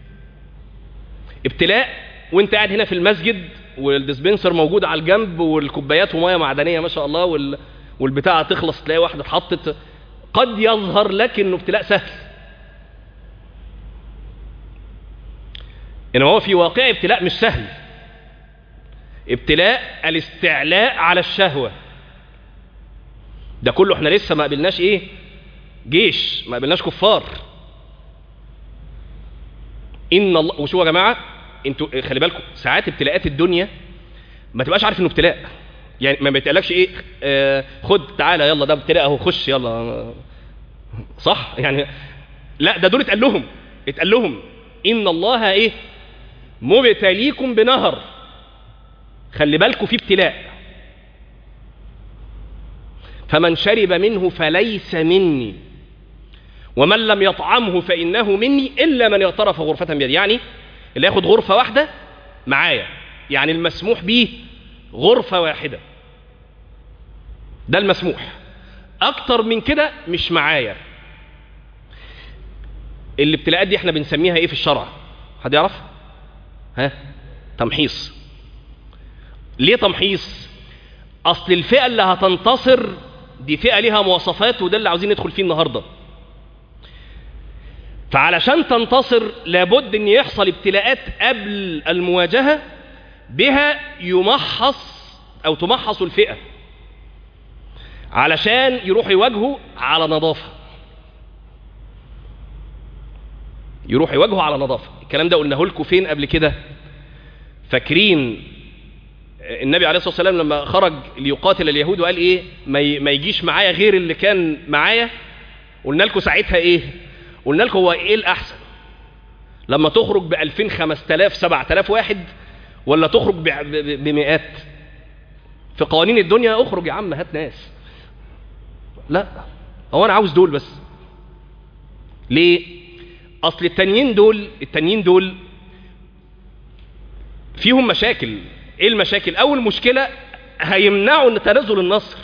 ابتلاء وانت قاعد هنا في المسجد والديسبنسر موجود على الجنب والكوبايات وميه معدنيه ما شاء الله وال... والبتاعه تخلص تلاقي واحده اتحطت. قد يظهر لك انه ابتلاء سهل، انما هو في واقع ابتلاء مش سهل. ابتلاء الاستعلاء على الشهوه. ده كله احنا لسه ما قابلناش ايه؟ جيش، ما قابلناش كفار. ان الله. وشو يا جماعه انتوا خلي بالكم ساعات ابتلاءات الدنيا ما تبقاش عارف انه ابتلاء. يعني ما بيتقالكش ايه آه خد تعالى يلا ده ابتلاء اهو خش يلا صح يعني. لا ده دول اتقال لهم اتقال لهم ان الله ايه مبتليكم بنهر. خلي بالكم في ابتلاء. فمن شرب منه فليس مني ومن لم يطعمه فإنه مني إلا من اغترف غرفة بيده. يعني اللي ياخد غرفة واحدة معايا، يعني المسموح به غرفة واحدة، ده المسموح. أكتر من كده مش معايا. الابتلاءات دي احنا بنسميها ايه في الشرع؟ حد يعرف؟ ها؟ تمحيص. ليه تمحيص؟ أصل الفئة اللي هتنتصر دي فئة لها مواصفات، وده اللي عاوزين ندخل فيه النهاردة. فعلشان تنتصر لابد ان يحصل ابتلاءات قبل المواجهة بها يمحص او تمحص الفئة علشان يروح يواجهوا على نظافة. يروح يواجهوا على نظافة. الكلام ده قلناه لكم فين قبل كده؟ فاكرين النبي عليه الصلاة والسلام لما خرج ليقاتل اليهود وقال ايه؟ ما يجيش معايا غير اللي كان معايا. قلنا لكم ساعتها ايه؟ قلنا لكم هو ايه الاحسن؟ لما تخرج بألفين خمس تلاف سبع تلاف واحد ولا تخرج بمئات؟ في قوانين الدنيا اخرج يا عم هات ناس. لا هو انا عاوز دول بس. ليه؟ اصل التانيين دول التانيين دول فيهم مشاكل. ايه المشاكل؟ اول مشكلة هيمنعوا تنزل النصر.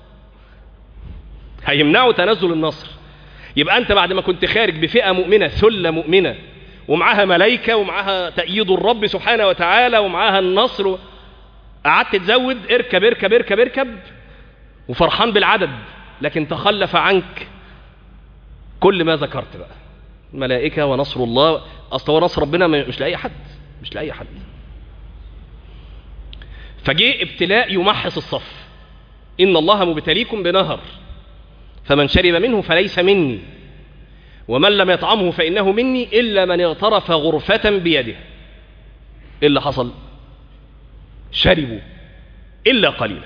هيمنعوا تنزل النصر. يبقى انت بعد ما كنت خارج بفئة مؤمنة ثلة مؤمنة ومعاها ملائكة ومعاها تأييد الرب سبحانه وتعالى ومعاها النصر، قعدت تزود اركب اركب اركب اركب وفرحان بالعدد، لكن تخلف عنك كل ما ذكرت بقى، الملائكة ونصر الله. اصل هو نصر ربنا مش لأي حد، مش لأي حد. فجاء ابتلاء يمحص الصف. إن الله مبتليكم بنهر فمن شرب منه فليس مني ومن لم يطعمه فإنه مني إلا من اغترف غرفة بيده. إيه اللي حصل؟ شربوا إلا قليلا،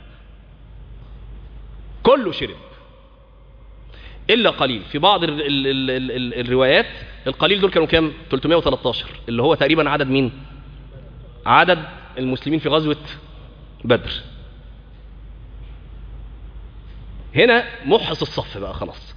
كله شرب إلا قليل. في بعض ال ال ال ال ال الروايات القليل دول كانوا كام؟ ثلاثمائة وثلاثة عشر، اللي هو تقريبا عدد مين؟ عدد المسلمين في غزوة بدر. هنا محص الصف بقى خلاص،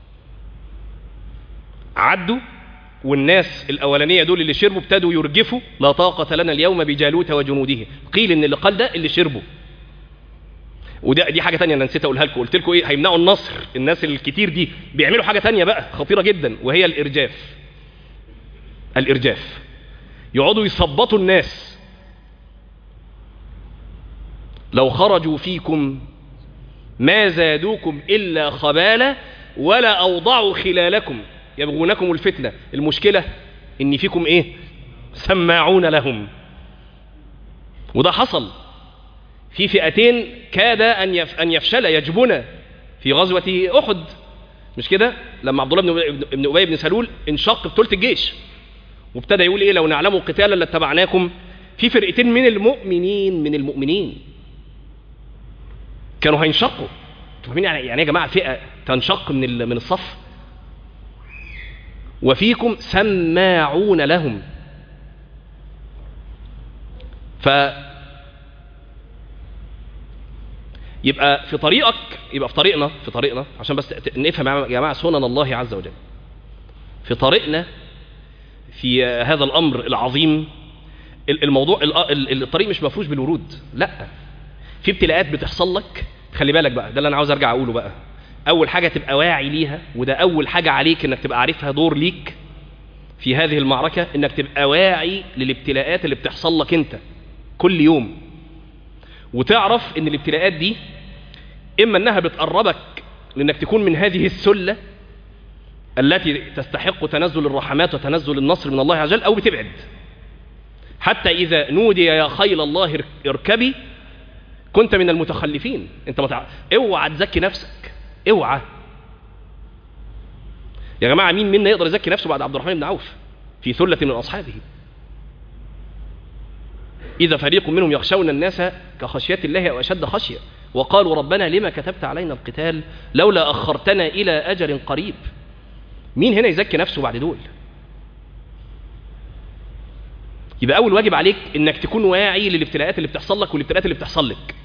عدوا، والناس الأولانية دول اللي شربوا ابتدوا يرجفوا، لا طاقة لنا اليوم بجالوت وجنوده. قيل إن اللي قال ده اللي شربوا. وده دي حاجة تانية أنا نسيت أقولها لكم، قلت لكم إيه؟ هيمنعوا النصر. الناس الكتير دي بيعملوا حاجة تانية بقى خطيرة جدا، وهي الإرجاف. الإرجاف يقعدوا يثبطوا الناس، لو خرجوا فيكم ما زادوكم إلا خبالة ولا أوضعوا خلالكم يبغونكم الفتنة. المشكلة إن فيكم إيه؟ سماعون لهم. وده حصل في فئتين كاد أن أن يفشل يجبنا في غزوة أحد، مش كده؟ لما عبد الله بن أبي بن سلول انشق بثلث الجيش وابتدى يقول إيه؟ لو نعلم قتالا لاتبعناكم. في فرقتين من المؤمنين من المؤمنين كانوا هينشقوا. فاهمين يعني يعني يا جماعة فئة تنشق من من الصف؟ وفيكم سماعون لهم. ف يبقى في طريقك، يبقى في طريقنا في طريقنا عشان بس نفهم يا جماعة سنن الله عز وجل. في طريقنا في هذا الأمر العظيم، الموضوع الطريق مش مفروش بالورود، لا، في ابتلاءات بتحصل لك. خلي بالك بقى، ده اللي أنا عاوز أرجع أقوله بقى. أول حاجة تبقى واعي ليها، وده أول حاجة عليك إنك تبقى عارفها، دور ليك في هذه المعركة، إنك تبقى واعي للابتلاءات اللي بتحصل لك أنت كل يوم، وتعرف إن الابتلاءات دي إما أنها بتقربك لأنك تكون من هذه السلة التي تستحق تنزل الرحمات وتنزل النصر من الله عز وجل، أو بتبعد. حتى إذا نودي يا خيل الله اركبي كنت من المتخلفين. انت متع... اوعى تزكي نفسك، اوعى يا جماعة. مين منا يقدر يزكي نفسه بعد عبد الرحمن بن عوف في ثلة من أصحابه؟ إذا فريق منهم يخشون الناس كخشية الله أو أشد خشية وقالوا ربنا لما كتبت علينا القتال لولا أخرتنا إلى أجل قريب. مين هنا يزكي نفسه بعد دول؟ يبقى أول واجب عليك إنك تكون واعي للابتلاءات اللي بتحصل لك والابتلاءات اللي بتحصل لك.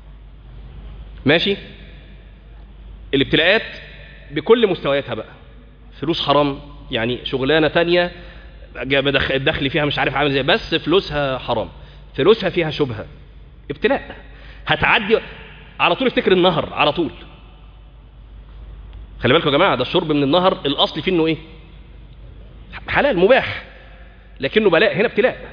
ماشي؟ الابتلاءات بكل مستوياتها بقى. فلوس حرام، يعني شغلانة تانية الدخل فيها مش عارف عامل زي، بس فلوسها حرام، فلوسها فيها شبهة، ابتلاء. هتعدي على طول. افتكر النهر على طول. خلي بالكم يا جماعة، ده الشرب من النهر الأصل فيه إنه إيه؟ حلال مباح، لكنه بلاء. هنا ابتلاء.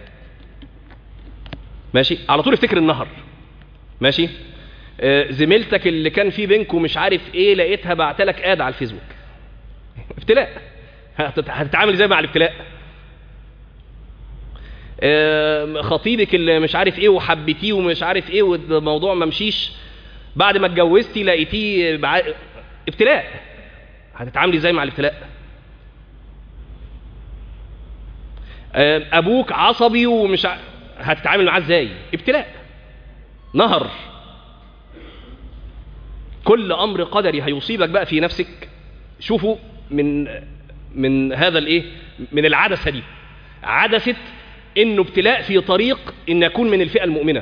ماشي؟ على طول افتكر النهر. ماشي؟ آه زميلتك اللي كان في بينكم مش عارف ايه لقيتها بعتلك اد على الفيسبوك، ابتلاء. هتتعامل زي مع الابتلاء. آه خطيبك اللي مش عارف ايه وحبتيه ومش عارف ايه والموضوع ما مشيش، بعد ما اتجوزتي لقيتيه بع... ابتلاء. هتتعاملي زي مع الابتلاء. آه ابوك عصبي ومش ع... هتتعامل معاه ازاي؟ ابتلاء. نهر. كل امر قدري هيصيبك بقى في نفسك. شوفوا من من هذا الايه، من العدسه دي، عدسه انه ابتلاء في طريق ان يكون من الفئه المؤمنه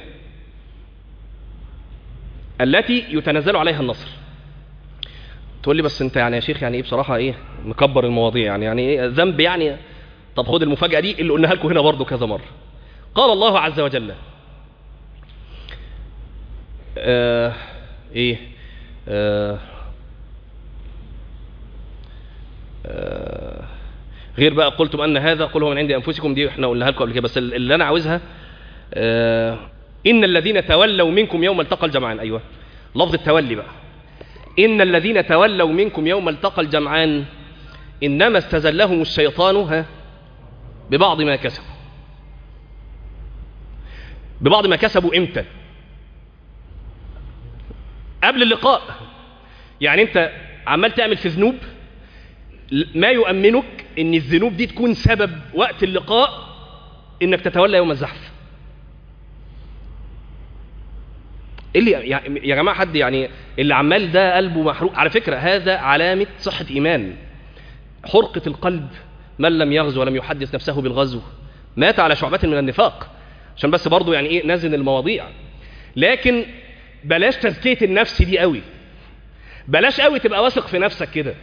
التي يتنزل عليها النصر. تقول لي بس انت يعني يا شيخ يعني ايه بصراحه ايه مكبر المواضيع، يعني يعني ايه ذنب يعني؟ طب خد المفاجاه دي اللي قلناها لكم هنا برضو كذا مره. قال الله عز وجل آه ايه آه آه غير بقى قلتم ان هذا قل هو من عند انفسكم، دي احنا قلناها لكم قبل كده، بس اللي انا عاوزها آه ان الذين تولوا منكم يوم التقى الجمعان. ايوه، لفظ التولي بقى. ان الذين تولوا منكم يوم التقى الجمعان انما استزلهم الشيطان ها ببعض ما كسبوا. ببعض ما كسبوا امتى؟ قبل اللقاء. يعني انت عمال تعمل في ذنوب ما يؤمنك ان الذنوب دي تكون سبب وقت اللقاء انك تتولى يوم الزحف. اللي يعني يا جماعه حد يعني اللي عمال ده قلبه محروق، على فكره هذا علامه صحه ايمان. حرقه القلب، من لم يغزو ولم يحدث نفسه بالغزو مات على شعبة من النفاق. عشان بس برضو يعني ايه نزن المواضيع. لكن بلاش تزكية النفس دي قوي، بلاش قوي تبقى واثق في نفسك كده.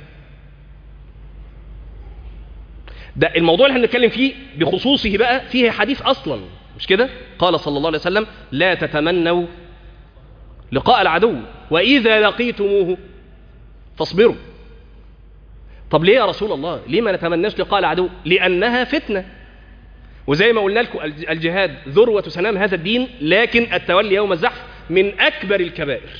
ده الموضوع اللي هنتكلم فيه بخصوصه بقى فيه حديث اصلا، مش كده؟ قال صلى الله عليه وسلم: لا تتمنوا لقاء العدو واذا لقيتموه فاصبروا. طب ليه يا رسول الله؟ ليه ما نتمناش لقاء العدو؟ لانها فتنه، وزي ما قلنا لكم الجهاد ذروه سنام هذا الدين، لكن التولي يوم الزحف من اكبر الكبائر،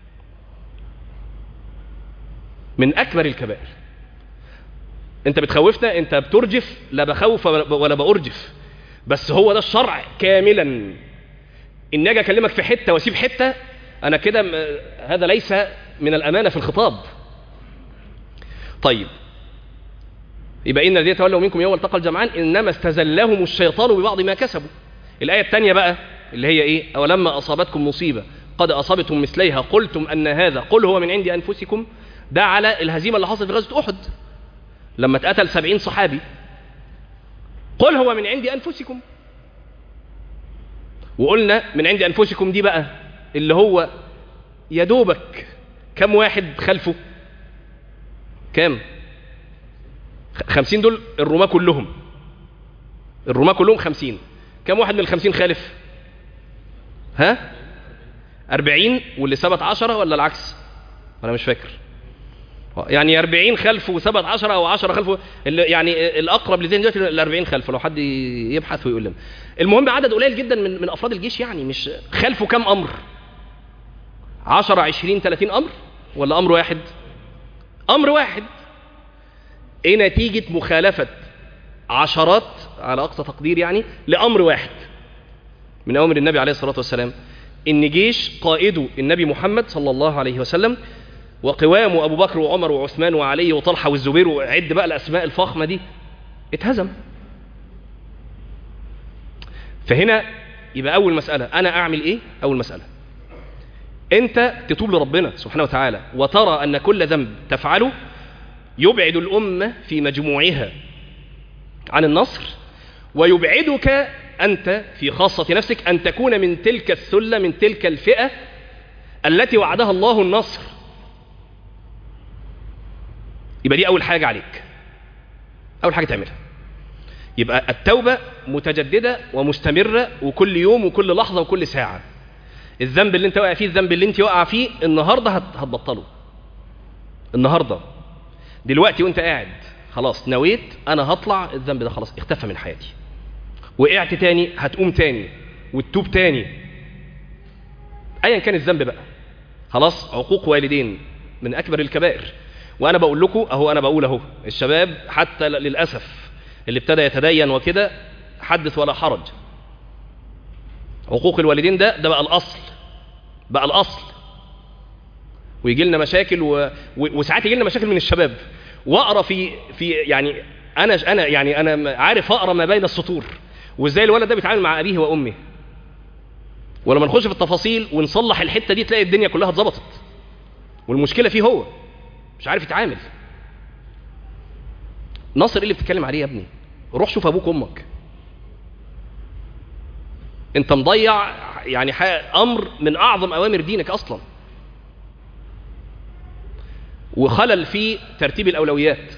من اكبر الكبائر. انت بتخوفنا، انت بترجف، لا بخوف ولا بأرجف، بس هو ده الشرع كاملا. ان اجي اكلمك في حته واسيب حته، انا كده هذا ليس من الامانه في الخطاب. طيب، يبقى ان الذين تولوا منكم يوم التقى الجمعان انما استزلهم الشيطان ببعض ما كسبوا. الايه الثانيه بقى اللي هي ايه؟ اولما اصابتكم مصيبه قد اصابتم مثليها قلتم ان هذا قل هو من عند انفسكم. ده على الهزيمه اللي حصلت في غزوه احد لما اتقتل سبعين صحابي. قل هو من عند انفسكم. وقلنا من عند انفسكم دي بقى اللي هو يا دوبك كم واحد خلفه؟ كام؟ خمسين. دول الرماة كلهم، الرماة كلهم خمسين. كم واحد من الخمسين خالف؟ ها؟ أربعين، واللي ثبت عشرة ولا العكس؟ أنا مش فاكر. يعني أربعين خلفه وثبت عشرة، أو عشرة خلفه. يعني الأقرب لذهن دلوقتي الأربعين خلفه، لو حد يبحث ويقول لنا. المهم عدد قليل جدا من من أفراد الجيش، يعني مش خلفه كم أمر؟ عشرة، عشرين، ثلاثين أمر، ولا أمر واحد؟ أمر واحد. ايه نتيجة مخالفة عشرات على اقصى تقدير يعني لامر واحد من اوامر النبي عليه الصلاة والسلام؟ ان جيش قائده النبي محمد صلى الله عليه وسلم وقوامه ابو بكر وعمر وعثمان وعلي وطلحة والزبير، وعد بقى الاسماء الفخمة دي، اتهزم. فهنا يبقى اول مسألة انا اعمل ايه؟ اول مسألة انت تتوب لربنا سبحانه وتعالى، وترى ان كل ذنب تفعله يبعد الأمة في مجموعها عن النصر، ويبعدك أنت في خاصة نفسك أن تكون من تلك الثلة، من تلك الفئة التي وعدها الله النصر. يبقى دي أول حاجة عليك، أول حاجة تعملها. يبقى التوبة متجددة ومستمرة، وكل يوم وكل لحظة وكل ساعة. الذنب اللي انت واقع فيه، الذنب اللي انت واقع فيه النهاردة هتبطله النهاردة دلوقتي وانت قاعد. خلاص نويت انا هطلع الذنب ده، خلاص اختفى من حياتي. وقعت تاني هتقوم تاني وتتوب تاني، ايا كان الذنب بقى. خلاص عقوق والدين من اكبر الكبائر. وانا بقول لكم اهو، انا بقول اهو، الشباب حتى للاسف اللي ابتدى يتدين وكده حدث ولا حرج. عقوق الوالدين ده ده بقى الاصل، بقى الاصل. ويجي لنا مشاكل و... و... وساعات يجي لنا مشاكل من الشباب. واقرا في في يعني انا انا يعني انا عارف اقرا ما بين السطور، وازاي الولد ده بيتعامل مع ابيه وامه. ولما نخش في التفاصيل ونصلح الحته دي تلاقي الدنيا كلها اتظبطت، والمشكله فيه هو مش عارف يتعامل. ناصر ايه اللي بتتكلم عليه يا ابني؟ روح شوف ابوك وامك. انت مضيع يعني امر من اعظم اوامر دينك اصلا، وخلل في ترتيب الاولويات.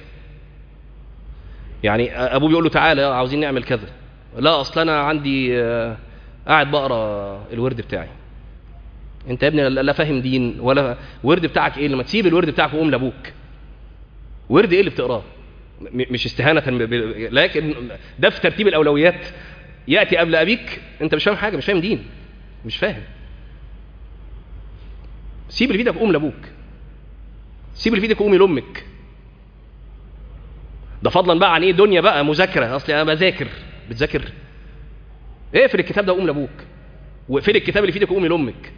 يعني ابوه بيقول له تعالى عاوزين نعمل كذا، لا اصل انا عندي قاعد بقرا الورد بتاعي. انت يا ابني لا فاهم دين ولا ورد بتاعك ايه؟ لما تسيب الورد بتاعك وقوم لابوك. ورد ايه اللي بتقراه؟ مش استهانة، لكن ده في ترتيب الاولويات ياتي قبل ابيك. انت مش فاهم حاجه، مش فاهم دين، مش فاهم. سيب اللي في ايدك وقوم لابوك، سيب اللي في ايدك وقومي لامك. ده فضلا بقى عن ايه دنيا بقى مذاكره. اصل انا بذاكر، بتذاكر اقفل الكتاب ده وقوم لابوك. وفين الكتاب اللي في ايدك قومي لامك.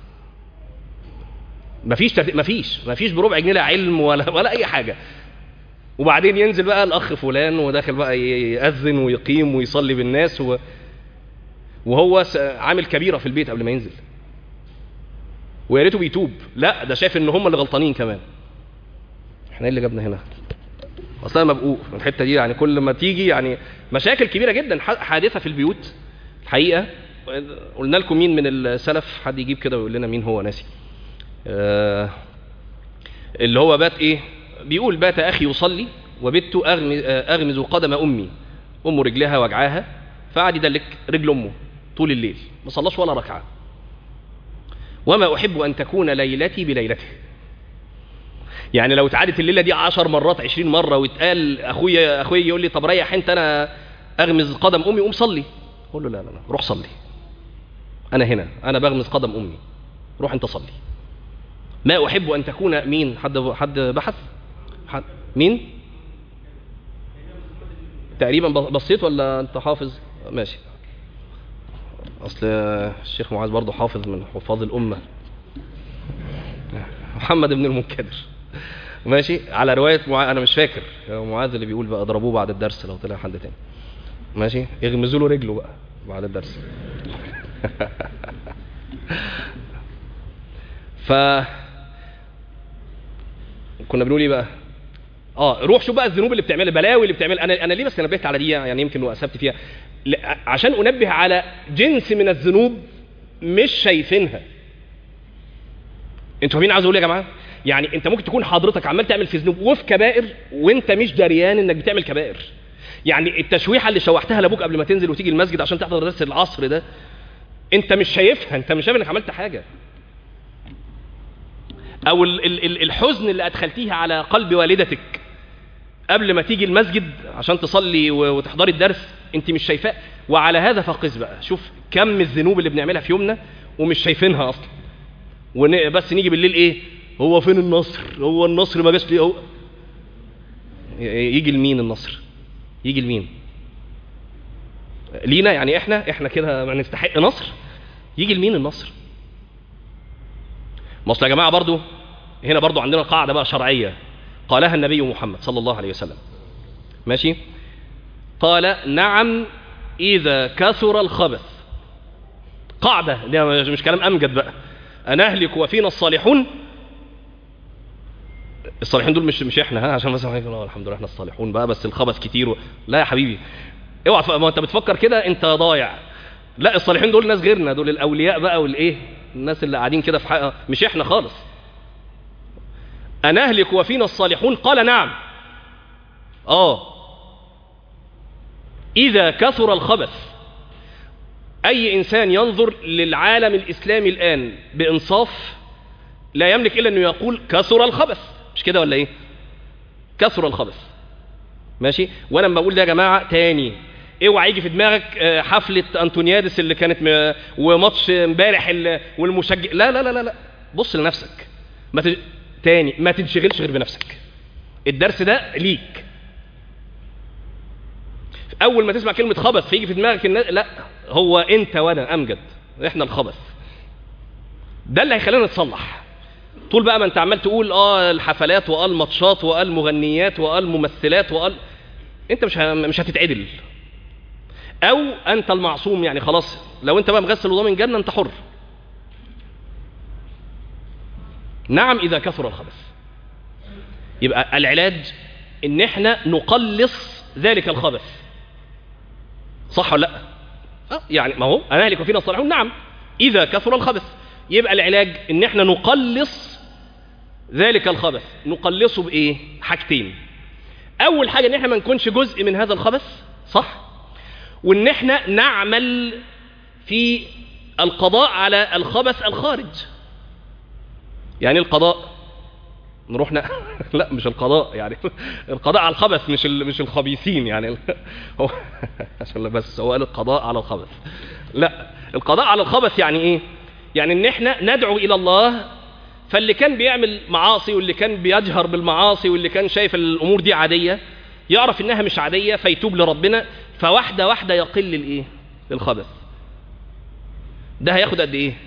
مفيش ترتيب، مفيش مفيش بربع جنيه لا علم ولا ولا اي حاجه. وبعدين ينزل بقى الاخ فلان وداخل بقى يأذن ويقيم ويصلي بالناس و... وهو عامل كبيره في البيت قبل ما ينزل، ويا ريته بيتوب. لا ده شايف ان هم اللي غلطانين كمان. احنا ايه اللي جابنا هنا؟ اصلا مبقوق الحته دي يعني، كل ما تيجي يعني مشاكل كبيره جدا حادثه في البيوت الحقيقه. قلنا لكم مين من السلف، حد يجيب كده ويقول لنا مين هو، ناسي. آه اللي هو بات ايه، بيقول بات اخي يصلي وبت اغمز قدم امي، امه رجلها وجعاها فقعد يدلك رجل امه طول الليل، ما صلاش ولا ركعه. وما احب ان تكون ليلتي بليلته. يعني لو اتعادت الليله دي عشر مرات عشرين مره واتقال اخويا اخويا يقول لي طب ريح انت انا اغمز قدم امي قوم صلي، اقول له لا لا لا روح صلي، انا هنا انا بغمز قدم امي، روح انت صلي. ما احب ان تكون مين، حد حد بحث حد مين تقريبا بصيت ولا انت حافظ؟ ماشي، اصل الشيخ معاذ برضه حافظ من حفاظ الامه، محمد بن المنكدر. ماشي، على روايه معاذ، انا مش فاكر معاذ اللي بيقول بقى اضربوه بعد الدرس لو طلع حد تاني. ماشي، يغمزوا له رجله بقى بعد الدرس. ف كنا بنقول ايه بقى؟ اه روح شوف بقى الذنوب اللي بتعملها، البلاوي اللي بتعملها. انا انا ليه بس نبهت على دي يعني، يمكن واسبت فيها عشان انبه على جنس من الذنوب مش شايفينها. انتوا فاهمين عاوز اقول ايه يا جماعه؟ يعني انت ممكن تكون حضرتك عمال تعمل في ذنوب وفي كبائر وانت مش دريان انك بتعمل كبائر. يعني التشويحه اللي شوحتها لابوك قبل ما تنزل وتيجي المسجد عشان تحضر درس العصر ده، انت مش شايفها، انت مش شايف انك عملت حاجه. او الحزن اللي ادخلتيه على قلب والدتك قبل ما تيجي المسجد عشان تصلي وتحضري الدرس، انت مش شايفاه. وعلى هذا فقس بقى، شوف كم الذنوب اللي بنعملها في يومنا ومش شايفينها اصلا، وبس نيجي بالليل ايه، هو فين النصر، هو النصر ما جاش ليه، هو يجي لمين النصر؟ يجي لمين؟ لينا يعني، احنا احنا كده ما نستحق نصر؟ يجي لمين النصر؟ ما اصل يا جماعه برضو هنا برضو عندنا قاعده بقى شرعيه قالها النبي محمد صلى الله عليه وسلم. ماشي، قال نعم اذا كثر الخبث. قاعده دي مش كلام امجد بقى، أنهلك وفينا الصالحون. الصالحين دول مش مش احنا، ها، عشان مثلا يقولوا الحمد لله احنا الصالحون بقى بس الخبث كتير و... لا يا حبيبي اوعى، ما انت بتفكر كده انت ضايع. لا الصالحين دول ناس غيرنا، دول الاولياء بقى والايه، الناس اللي قاعدين كده في حقها، مش احنا خالص. أنهلك وفينا الصالحون، قال نعم. اه إذا كثر الخبث. أي إنسان ينظر للعالم الإسلامي الآن بإنصاف لا يملك إلا أنه يقول كثر الخبث، مش كده ولا إيه؟ كثر الخبث. ماشي، وأنا لما بقول ده يا جماعة تاني، اوعى يجي في دماغك حفلة أنتونيادس اللي كانت م... وماتش امبارح ال... والمشجع، لا لا لا لا، بص لنفسك. ما ت... تاني ما تنشغلش غير بنفسك. الدرس ده ليك. اول ما تسمع كلمه خبث فيجي في دماغك الناس، لا هو انت وانا امجد، احنا الخبث ده اللي هيخلينا نتصلح. طول بقى ما انت عمال تقول اه الحفلات وقال ماتشات وقال مغنيات وقال ممثلات وقال، انت مش ه... مش هتتعدل. او انت المعصوم يعني، خلاص لو انت بقى مغسل وضامن جنه انت حر. نعم اذا كثر الخبث. يبقى العلاج ان احنا نقلص ذلك الخبث، صح ولا لا؟ أه يعني ما هو أنهلك وفينا الصالحون، نعم إذا كثر الخبث. يبقى العلاج إن احنا نقلص ذلك الخبث. نقلصه بإيه؟ حاجتين. أول حاجة إن احنا ما نكونش جزء من هذا الخبث، صح؟ وإن احنا نعمل في القضاء على الخبث الخارج. يعني القضاء نروح ن... لا مش القضاء يعني القضاء على الخبث، مش ال... مش الخبيثين يعني هو عشان بس هو قال القضاء على الخبث. لا القضاء على الخبث يعني ايه؟ يعني ان احنا ندعو الى الله، فاللي كان بيعمل معاصي واللي كان بيجهر بالمعاصي واللي كان شايف الامور دي عاديه يعرف انها مش عاديه فيتوب لربنا، فواحده واحده يقل الايه؟ الخبث. ده هياخد قد ايه؟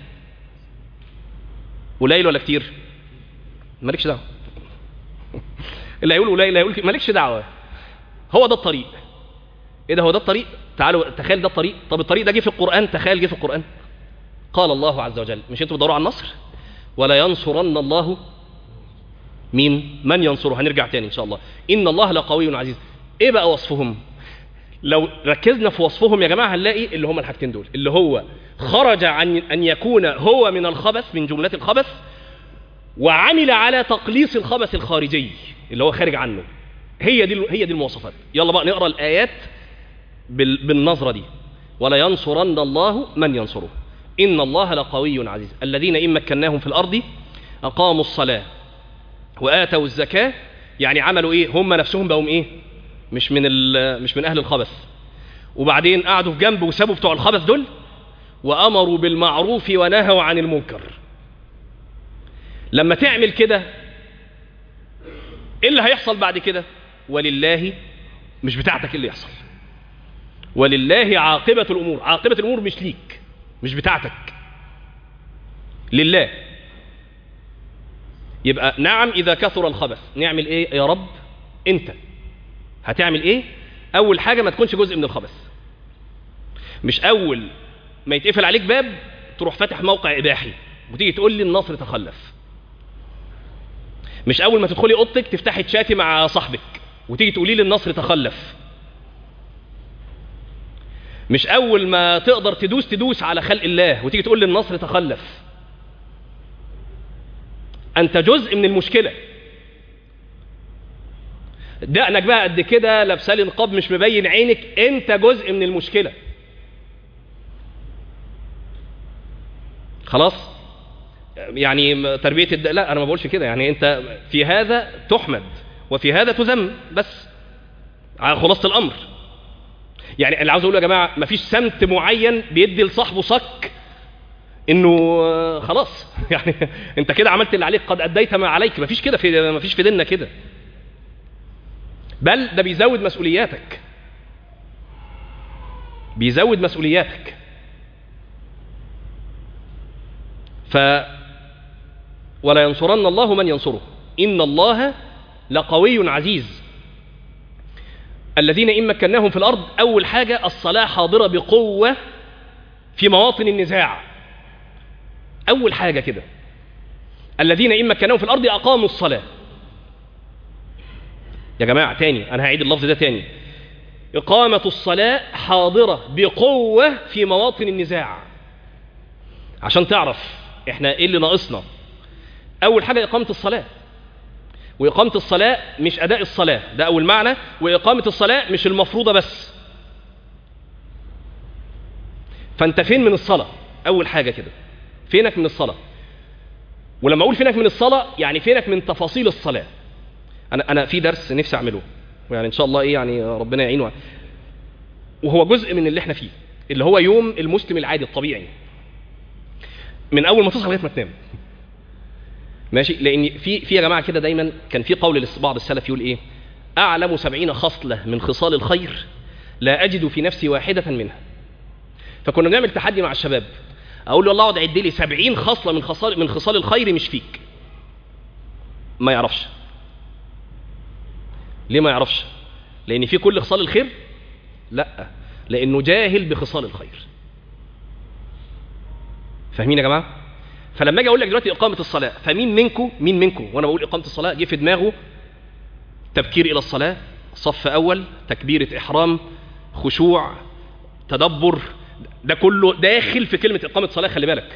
قليل ولا كتير؟ مالكش دعوه. اللي هيقول قليل اللي هيقول مالكش دعوه. هو ده الطريق. ايه ده؟ هو ده الطريق؟ تعالوا تخيل ده الطريق. طب الطريق ده جه في القرآن، تخيل جه في القرآن. قال الله عز وجل، مش انتوا بتدوروا على النصر؟ ولا ينصرن الله مين؟ من ينصره. هنرجع تاني ان شاء الله. ان الله لقوي عزيز. ايه بقى وصفهم؟ لو ركزنا في وصفهم يا جماعه هنلاقي اللي هم الحاجتين دول، اللي هو خرج عن ان يكون هو من الخبث، من جملة الخبث، وعمل على تقليص الخبث الخارجي اللي هو خارج عنه. هي دي هي دي المواصفات. يلا بقى نقرا الايات بالنظره دي. ولا ينصرن الله من ينصره. ان الله لقوي عزيز. الذين ان مكناهم في الارض اقاموا الصلاه واتوا الزكاه. يعني عملوا ايه؟ هم نفسهم بقوا ايه؟ مش من مش من اهل الخبث، وبعدين قعدوا في جنب وسابوا بتوع الخبث دول، وامروا بالمعروف ونهوا عن المنكر. لما تعمل كده ايه اللي هيحصل بعد كده؟ ولله، مش بتاعتك اللي يحصل، ولله عاقبة الامور. عاقبة الامور مش ليك، مش بتاعتك، لله. يبقى نعم اذا كثر الخبث نعمل ايه يا رب؟ انت هتعمل ايه؟ اول حاجة ما تكونش جزء من الخبث. مش اول ما يتقفل عليك باب تروح فاتح موقع اباحي وتيجي تقول لي النصر تخلف. مش اول ما تدخلي اوضتك تفتحي تشاتي مع صاحبك وتيجي تقولي لي النصر تخلف. مش اول ما تقدر تدوس تدوس على خلق الله وتيجي تقول لي النصر تخلف. انت جزء من المشكله. دقنك بقى قد كده، لابسه نقاب مش مبين عينك، انت جزء من المشكله. خلاص؟ يعني تربيه الد... لا انا ما بقولش كده. يعني انت في هذا تحمد وفي هذا تذم، بس على خلاصه الامر. يعني اللي عاوز اقوله يا جماعه مفيش سمت معين بيدي لصاحبه صك انه خلاص يعني انت كده عملت اللي عليك، قد اديت ما عليك. مفيش كده، في مفيش في ديننا كده، بل ده بيزود مسؤولياتك، بيزود مسؤولياتك. ف ولا ينصرن الله من ينصره. ان الله لقوي عزيز. الذين ان مكناهم في الارض، اول حاجه الصلاه حاضره بقوه في مواطن النزاع. اول حاجه كده، الذين ان مكناهم في الارض اقاموا الصلاه. يا جماعه تاني، انا هعيد اللفظ ده تاني. اقامه الصلاه حاضره بقوه في مواطن النزاع. عشان تعرف احنا ايه اللي ناقصنا. اول حاجه اقامه الصلاه. واقامه الصلاه مش اداء الصلاه، ده اول معنى. واقامه الصلاه مش المفروضه بس. فانت فين من الصلاه؟ اول حاجه كده، فينك من الصلاه؟ ولما اقول فينك من الصلاه يعني فينك من تفاصيل الصلاه. انا انا في درس نفسي اعمله، ويعني ان شاء الله ايه يعني ربنا يعينه، وهو جزء من اللي احنا فيه، اللي هو يوم المسلم العادي الطبيعي، من اول ما تصحى لغايه ما تنام. ماشي؟ لان في في يا جماعه كده دايما كان في قول لبعض السلف يقول ايه؟ اعلم سبعين خصله من خصال الخير لا اجد في نفسي واحده منها. فكنا بنعمل تحدي مع الشباب، اقول له والله اقعد عد لي سبعين خصله من خصال من خصال الخير مش فيك. ما يعرفش. ليه ما يعرفش؟ لان في كل خصال الخير؟ لا، لانه جاهل بخصال الخير. فاهمين يا جماعه؟ فلما اجي اقول لك دلوقتي اقامه الصلاه، فمين منكم مين منكم وانا بقول اقامه الصلاه جه في دماغه تبكير الى الصلاه، صف اول، تكبيره احرام، خشوع، تدبر؟ ده كله داخل في كلمه اقامه صلاه. خلي بالك،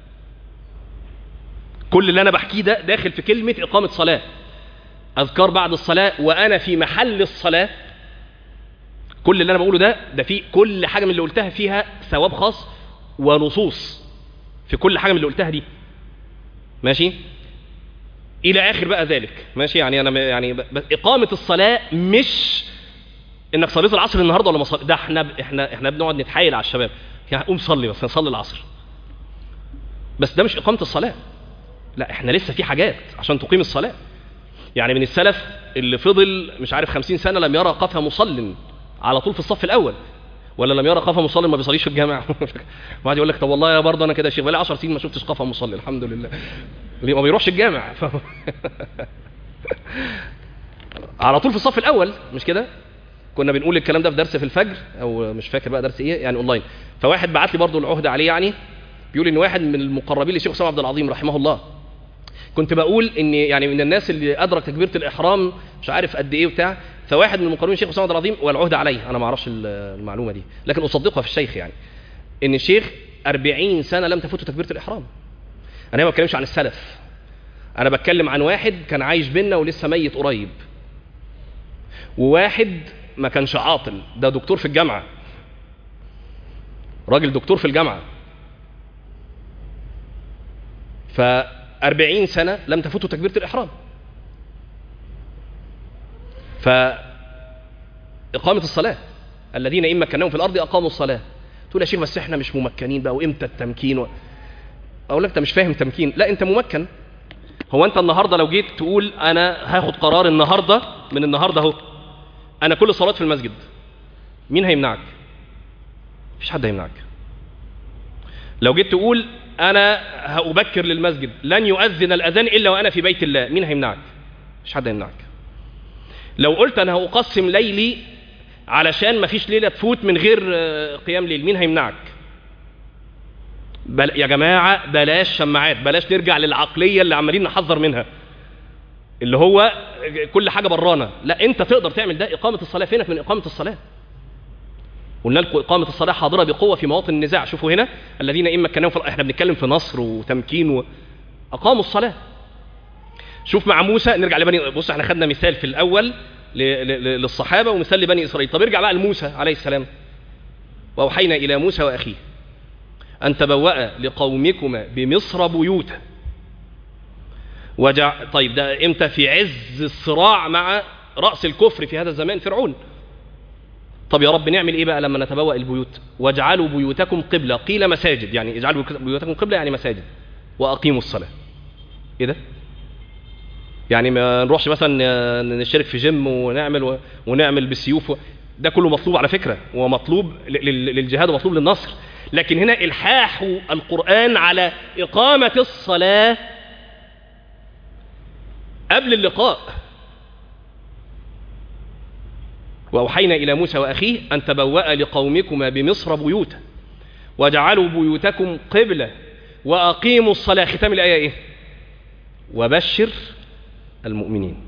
كل اللي انا بحكيه ده داخل في كلمه اقامه صلاه. اذكار بعد الصلاه وانا في محل الصلاه، كل اللي انا بقوله ده ده في كل حاجه من اللي قلتها فيها ثواب خاص ونصوص في كل حاجه من اللي قلتها دي. ماشي؟ الى اخر بقى ذلك. ماشي؟ يعني انا يعني اقامه الصلاه مش انك صليت العصر النهارده ولا ما صليت. ده احنا احنا احنا بنقعد نتحايل على الشباب، يعني قوم صلي، بس نصلي العصر. بس ده مش اقامه الصلاه. لا، احنا لسه في حاجات عشان تقيم الصلاه. يعني من السلف اللي فضل مش عارف خمسين سنه لم يرى قفا مصل على طول في الصف الاول، ولا لم يرى قفا مصلي ما بيصليش في الجامع. واحد يقول لك طب والله يا برضه انا كده يا شيخ بقالي عشر سنين ما شفتش قفا مصلي الحمد لله، ليه ما بيروحش الجامع؟ على طول في الصف الاول مش كده؟ كنا بنقول الكلام ده في درس في الفجر او مش فاكر بقى درس ايه يعني اونلاين. فواحد بعت لي برضه العهده عليه يعني، بيقول ان واحد من المقربين للشيخ حسام عبد العظيم رحمه الله، كنت بقول ان يعني من الناس اللي ادرك تكبيره الاحرام مش عارف قد ايه وبتاع، فواحد من المقربين الشيخ حسام عبد العظيم والعهده عليه، انا ما اعرفش المعلومه دي لكن اصدقها في الشيخ يعني، ان الشيخ أربعين سنه لم تفوته تكبيره الاحرام. انا ما بتكلمش عن السلف، انا بتكلم عن واحد كان عايش بينا ولسه ميت قريب، وواحد ما كانش عاطل، ده دكتور في الجامعه، راجل دكتور في الجامعه، فأربعين سنة لم تفوته تكبيرة الإحرام. فإقامة الصلاة، الذين إن مكناهم في الأرض أقاموا الصلاة. تقول يا شيخ بس إحنا مش ممكنين بقى، وإمتى التمكين و... أقول لك أنت مش فاهم تمكين، لا أنت ممكن. هو أنت النهاردة لو جيت تقول أنا هاخد قرار النهاردة من النهاردة أهو أنا كل صلاة في المسجد، مين هيمنعك؟ مفيش حد هيمنعك. لو جيت تقول أنا هأبكر للمسجد، لن يؤذن الأذان إلا وأنا في بيت الله، مين هيمنعك؟ مش حد هيمنعك. لو قلت أنا هأقسم ليلي علشان ما فيش ليلة تفوت من غير قيام ليل، مين هيمنعك؟ بل يا جماعة بلاش شماعات، بلاش نرجع للعقلية اللي عمالين نحذر منها اللي هو كل حاجة برانا. لا أنت تقدر تعمل ده. إقامة الصلاة فينك من إقامة الصلاة؟ قلنا لكم إقامة الصلاة حاضرة بقوة في مواطن النزاع. شوفوا هنا الذين إن مكناهم في، احنا بنتكلم في نصر وتمكين و... أقاموا الصلاة. شوف مع موسى، نرجع لبني، بص احنا خدنا مثال في الأول ل... ل... للصحابة ومثال لبني إسرائيل، طب ارجع بقى لموسى عليه السلام. وأوحينا إلى موسى وأخيه أن تبوأ لقومكما بمصر بيوتا وجع. طيب ده إمتى؟ في عز الصراع مع رأس الكفر في هذا الزمان فرعون. طب يا رب نعمل ايه بقى لما نتبوأ البيوت؟ واجعلوا بيوتكم قبلة، قيل مساجد، يعني اجعلوا بيوتكم قبلة يعني مساجد، واقيموا الصلاة. ايه ده؟ يعني ما نروحش مثلا نشترك في جيم ونعمل و... ونعمل بالسيوف و... ده كله مطلوب على فكرة، ومطلوب للجهاد ومطلوب للنصر، لكن هنا الحاح القرآن على إقامة الصلاة قبل اللقاء. وأوحينا إلى موسى وأخيه أن تبوأ لقومكما بمصر بيوتا وجعلوا بيوتكم قبلة وأقيموا الصلاة. ختام الآية إيه؟ وبشر المؤمنين.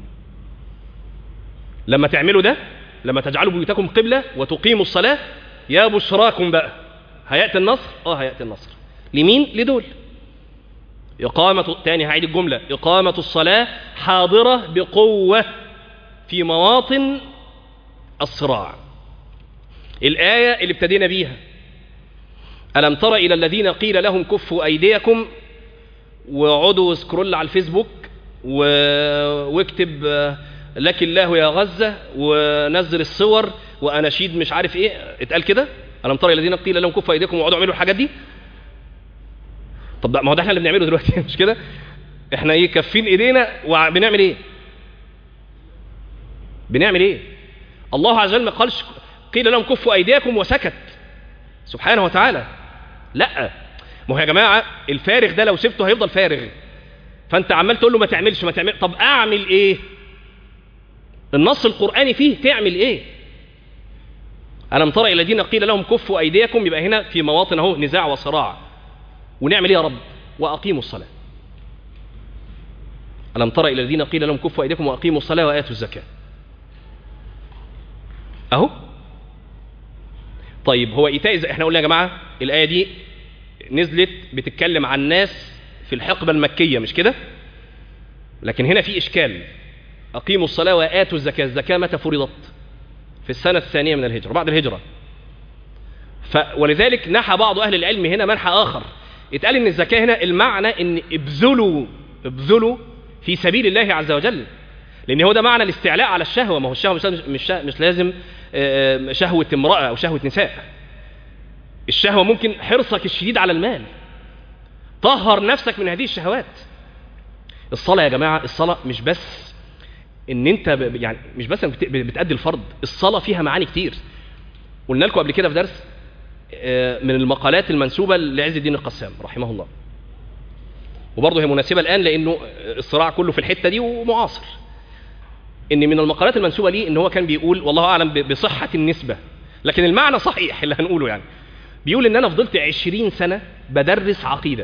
لما تعملوا ده، لما تجعلوا بيوتكم قبلة وتقيموا الصلاة، يا بشراكم بقى، هيأتي النصر. آه هيأتي النصر. لمين؟ لدول. إقامة، تاني هعيد الجملة، إقامة الصلاة حاضرة بقوة في مواطن الصراع. الآية اللي ابتدينا بيها، ألم تر إلى الذين قيل لهم كفوا أيديكم، وعدوا سكرول على الفيسبوك و... واكتب لك الله يا غزة ونزل الصور وأناشيد مش عارف إيه، اتقال كده ألم تر إلى الذين قيل لهم كفوا أيديكم وعدوا اعملوا الحاجات دي. طب ده ما هو ده احنا اللي بنعمله دلوقتي مش كده؟ احنا ايه كفين ايدينا وبنعمل ايه؟ بنعمل ايه؟ الله عز وجل ما قالش قيل لهم كفوا ايديكم وسكت سبحانه وتعالى، لا. ما هو يا جماعه الفارغ ده لو سبته هيفضل فارغ، فانت عمال تقول له ما تعملش ما تعمل. طب اعمل ايه؟ النص القرآني فيه تعمل ايه؟ ألم تر إلى الذين قيل لهم كفوا أيديكم، يبقى هنا في مواطن اهو نزاع وصراع، ونعمل ايه يا رب؟ وأقيموا الصلاة. ألم تر إلى الذين قيل لهم كفوا أيديكم وأقيموا الصلاة وآتوا الزكاة. أهو. طيب هو إيتاء، احنا قلنا يا جماعة الآية دي نزلت بتتكلم عن ناس في الحقبة المكية مش كده؟ لكن هنا في إشكال. أقيموا الصلاة وآتوا الزكاة، الزكاة متى فرضت؟ في السنة الثانية من الهجرة، بعد الهجرة. ف... ولذلك نحى بعض أهل العلم هنا منحى آخر، اتقال إن الزكاة هنا المعنى إن ابذلوا ابذلوا في سبيل الله عز وجل، لأن هو ده معنى الاستعلاء على الشهوة. ما هو الشهوة مش مش, مش لازم شهوة امرأة أو شهوة نساء. الشهوة ممكن حرصك الشديد على المال، طهر نفسك من هذه الشهوات. الصلاة يا جماعة، الصلاة مش بس ان انت ب... يعني مش بس بت... بتأدي الفرض، الصلاة فيها معاني كتير. قلنا لكم قبل كده في درس من المقالات المنسوبة لعز الدين القسام رحمه الله، وبرضه هي مناسبة الآن لأنه الصراع كله في الحتة دي ومعاصر، إن من المقالات المنسوبة ليه إن هو كان بيقول والله أعلم بصحة النسبة، لكن المعنى صحيح اللي هنقوله يعني، بيقول إن أنا فضلت عشرين سنة بدرس عقيدة،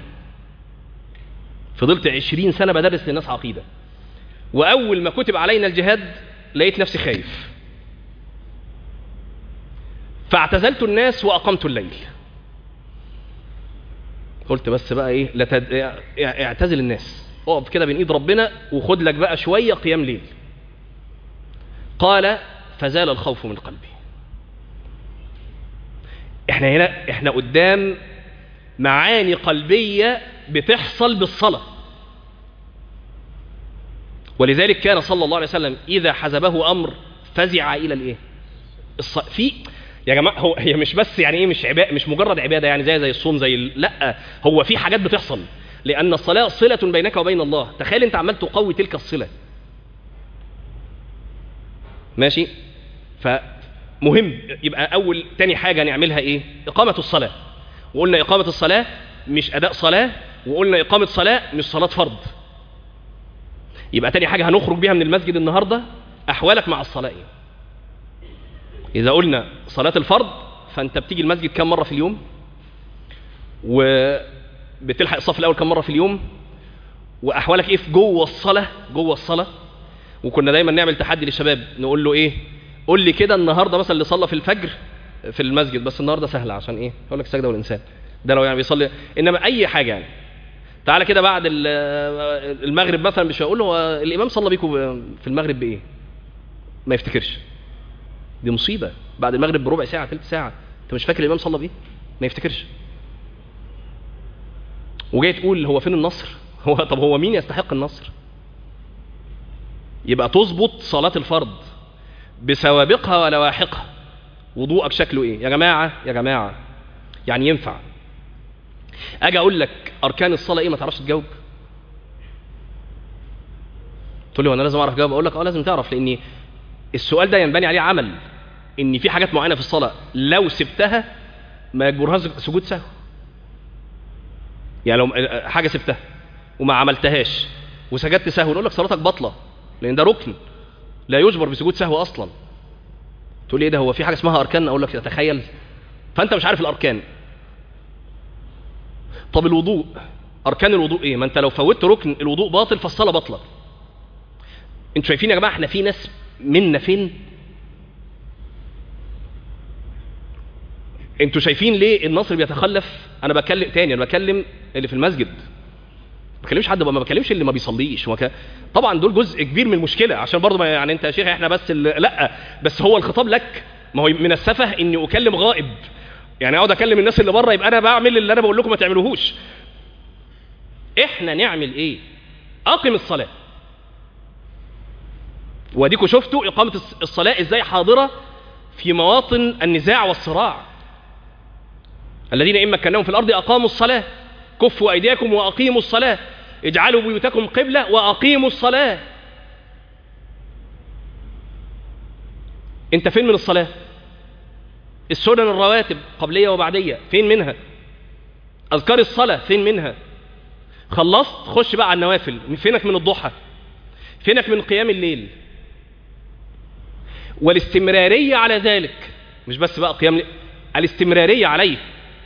فضلت عشرين سنة بدرس للناس عقيدة، وأول ما كتب علينا الجهاد لقيت نفسي خايف، فاعتزلت الناس وأقمت الليل. قلت بس بقى إيه، لا تد... اعتزل الناس، اقف كده بين إيد ربنا وخد لك بقى شوية قيام ليل. قال فزال الخوف من قلبي. احنا هنا احنا قدام معاني قلبية بتحصل بالصلاة، ولذلك كان صلى الله عليه وسلم إذا حزبه أمر فزع إلى الإيه؟ الص... في يا جماعة هو هي مش بس يعني إيه، مش عبادة، مش مجرد عبادة يعني زي زي الصوم زي ال... لا، هو في حاجات بتحصل، لأن الصلاة صلة بينك وبين الله. تخيل أنت عمال تقوي تلك الصلة، ماشي؟ فمهم يبقى أول تاني حاجة نعملها إيه؟ إقامة الصلاة. وقلنا إقامة الصلاة مش أداء صلاة، وقلنا إقامة صلاة مش صلاة فرض. يبقى تاني حاجة هنخرج بيها من المسجد النهاردة أحوالك مع الصلاة إيه؟ إذا قلنا صلاة الفرض فأنت بتيجي المسجد كم مرة في اليوم؟ وبتلحق الصف الأول كم مرة في اليوم؟ وأحوالك إيه في جوه الصلاة؟ جوه الصلاة. وكنا دايما نعمل تحدي للشباب نقول له إيه؟ قول لي كده النهاردة مثلا اللي صلى في الفجر في المسجد، بس النهاردة سهلة عشان إيه؟ هقول لك السجدة والإنسان ده لو يعني بيصلي، إنما أي حاجة يعني تعالى كده بعد المغرب مثلا مش هقول له الإمام صلى بيكم في المغرب بإيه؟ ما يفتكرش. دي مصيبة، بعد المغرب بربع ساعة ثلث ساعة أنت مش فاكر الإمام صلى بإيه؟ ما يفتكرش. وجاي تقول هو فين النصر؟ هو طب هو مين يستحق النصر؟ يبقى تظبط صلاة الفرض بسوابقها ولواحقها. وضوءك شكله إيه؟ يا جماعة يا جماعة يعني ينفع أجي أقول لك أركان الصلاة إيه ما تعرفش تجاوب؟ تقول لي وأنا لازم أعرف أجاوب؟ أقول لك أه لازم تعرف، لأن السؤال ده ينبني عليه عمل، إن في حاجات معينة في الصلاة لو سبتها ما يجبرهاش سجود سهو. يعني لو حاجة سبتها وما عملتهاش وسجدت سهو نقول لك صلاتك بطلة، لأن ده ركن لا يجبر بسجود سهو أصلا. تقول لي إيه ده، هو في حاجة اسمها أركان؟ أقول لك تخيل، فأنت مش عارف الأركان. طب الوضوء، أركان الوضوء إيه؟ ما أنت لو فوتت ركن الوضوء باطل فالصلاة باطلة. أنتوا شايفين يا جماعة إحنا في ناس منا فين؟ أنتوا شايفين ليه النصر بيتخلف؟ أنا بكلم تاني، أنا بكلم اللي في المسجد، ما بكلمش حد، ما بكلمش اللي ما بيصليش. وك... طبعا دول جزء كبير من المشكلة، عشان برضه ما يعني أنت يا شيخ إحنا بس اللي... لا، بس هو الخطاب لك. ما هو من السفه إني أكلم غائب، يعني اقعد اكلم الناس اللي بره يبقى انا بعمل اللي انا بقول لكم ما تعملوهوش. احنا نعمل ايه؟ اقم الصلاه. واديكم شفتوا اقامه الصلاه ازاي حاضره في مواطن النزاع والصراع. الذين ان مكناهم في الارض اقاموا الصلاه، كفوا ايديكم واقيموا الصلاه، اجعلوا بيوتكم قبله واقيموا الصلاه. انت فين من الصلاه؟ السنن الرواتب قبلية وبعدية فين منها؟ أذكار الصلاة فين منها؟ خلصت خش بقى على النوافل، فينك من الضحى؟ فينك من قيام الليل؟ والاستمرارية على ذلك، مش بس بقى قيام الليل، الاستمرارية عليه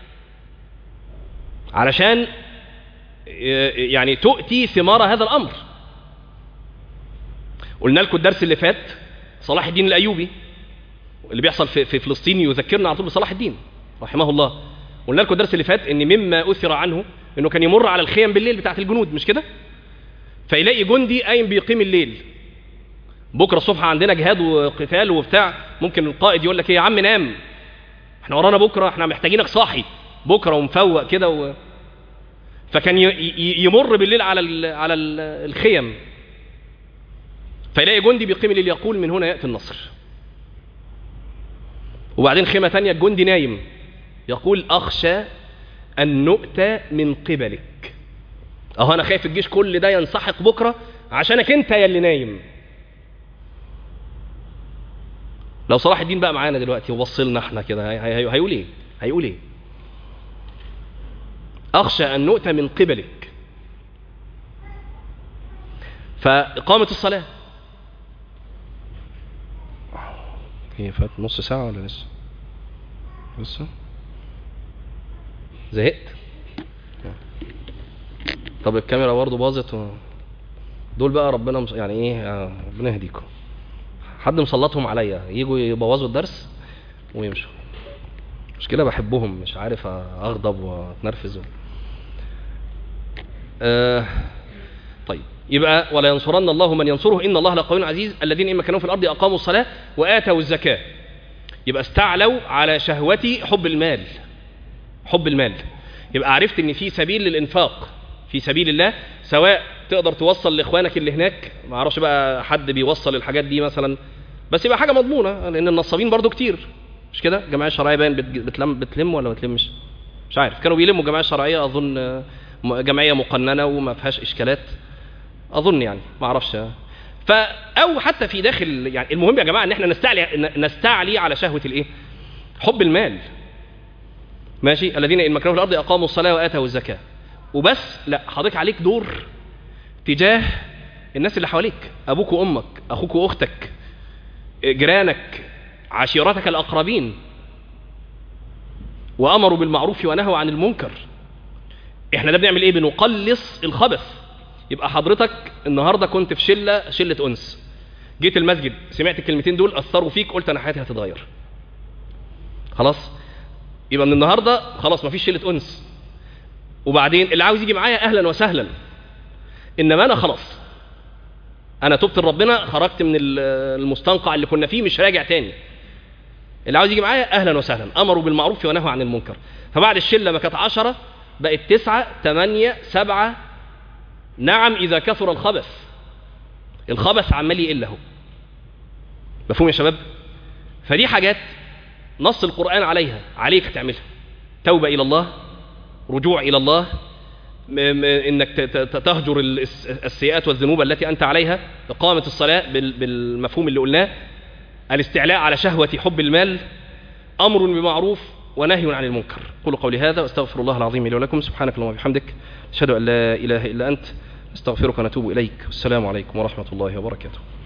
علشان يعني تؤتي ثمار هذا الأمر. قلنا لكم الدرس اللي فات صلاح الدين الأيوبي اللي بيحصل في, في فلسطين يذكرنا على طول بصلاح الدين رحمه الله. قلنا لكم الدرس اللي فات ان مما اثر عنه انه كان يمر على الخيم بالليل بتاعت الجنود، مش كده؟ فيلاقي جندي قايم بيقيم الليل. بكره الصبح عندنا جهاد وقتال وبتاع، ممكن القائد يقول لك ايه يا عم نام، احنا ورانا بكره، احنا محتاجينك صاحي بكره ومفوق كده و... فكان ي... ي... يمر بالليل على ال... على ال... الخيم، فيلاقي جندي بيقيم الليل يقول من هنا ياتي النصر. وبعدين خيمة تانية الجندي نايم يقول أخشى أن نؤتى من قبلك. أهو أنا خايف الجيش كل ده ينسحق بكرة عشانك أنت يا اللي نايم. لو صلاح الدين بقى معانا دلوقتي ووصلنا احنا كده هي هي هيقول ايه هيقول ايه اخشى ان نؤتى من قبلك. فاقامه الصلاه هي فات نص ساعه ولا لسه لسه زهقت. طب الكاميرا برضه باظت و... دول بقى ربنا مص... يعني ايه ربنا يهديكم. حد مسلطهم عليا يجوا يبوظوا الدرس ويمشوا. مشكلة بحبهم مش عارف اغضب واتنرفز و... آه... طيب يبقى ولا ينصرن الله من ينصره ان الله لقوي عزيز الذين ان مكنوا في الارض اقاموا الصلاة واتوا الزكاة. يبقى استعلوا على شهوتي حب المال حب المال. يبقى عرفت ان في سبيل للانفاق في سبيل الله، سواء تقدر توصل لاخوانك اللي هناك، ما اعرفش بقى حد بيوصل الحاجات دي مثلا، بس يبقى حاجه مضمونه لان النصابين برضو كتير مش كده. الجمعيه الشرعيه باين بتلم بتلم ولا ما بتلمش مش عارف. كانوا بيلموا الجمعيه الشرعيه اظن جمعيه مقننه وما فيهاش اشكالات اظن يعني ما اعرفش. ف او حتى في داخل يعني المهم يا جماعه ان احنا نستعلي نستعلي على شهوه الايه حب المال. ماشي. الذين ان مكنوا في الارض اقاموا الصلاه واتوا الزكاه. وبس لا حضرتك عليك دور تجاه الناس اللي حواليك، ابوك وامك، اخوك واختك، جيرانك، عشيرتك الاقربين. وامروا بالمعروف ونهوا عن المنكر. احنا ده بنعمل ايه؟ بنقلص الخبث. يبقى حضرتك النهارده كنت في شله شله انس، جيت المسجد سمعت الكلمتين دول اثروا فيك، قلت انا حياتي هتتغير خلاص. يبقى من النهارده خلاص مفيش شله انس. وبعدين اللي عاوز يجي معايا اهلا وسهلا، انما انا خلاص انا تبت لربنا، خرجت من المستنقع اللي كنا فيه مش راجع تاني. اللي عاوز يجي معايا اهلا وسهلا. امروا بالمعروف ونهوا عن المنكر. فبعد الشله ما كانت عشرة بقت تسعة تمانية سبعة. نعم اذا كثر الخبث. الخبث عمال يقل اهو. مفهوم يا شباب؟ فدي حاجات نص القرآن عليها عليك تعملها. توبة الى الله، رجوع الى الله، انك تهجر السيئات والذنوب التي انت عليها، اقامة الصلاة بالمفهوم اللي قلناه، الاستعلاء على شهوة حب المال، امر بمعروف ونهي عن المنكر. قولوا قولي هذا واستغفر الله العظيم لي ولكم. سبحانك اللهم وبحمدك اشهد ان لا اله الا انت استغفرك ونتوب اليك. والسلام عليكم ورحمة الله وبركاته.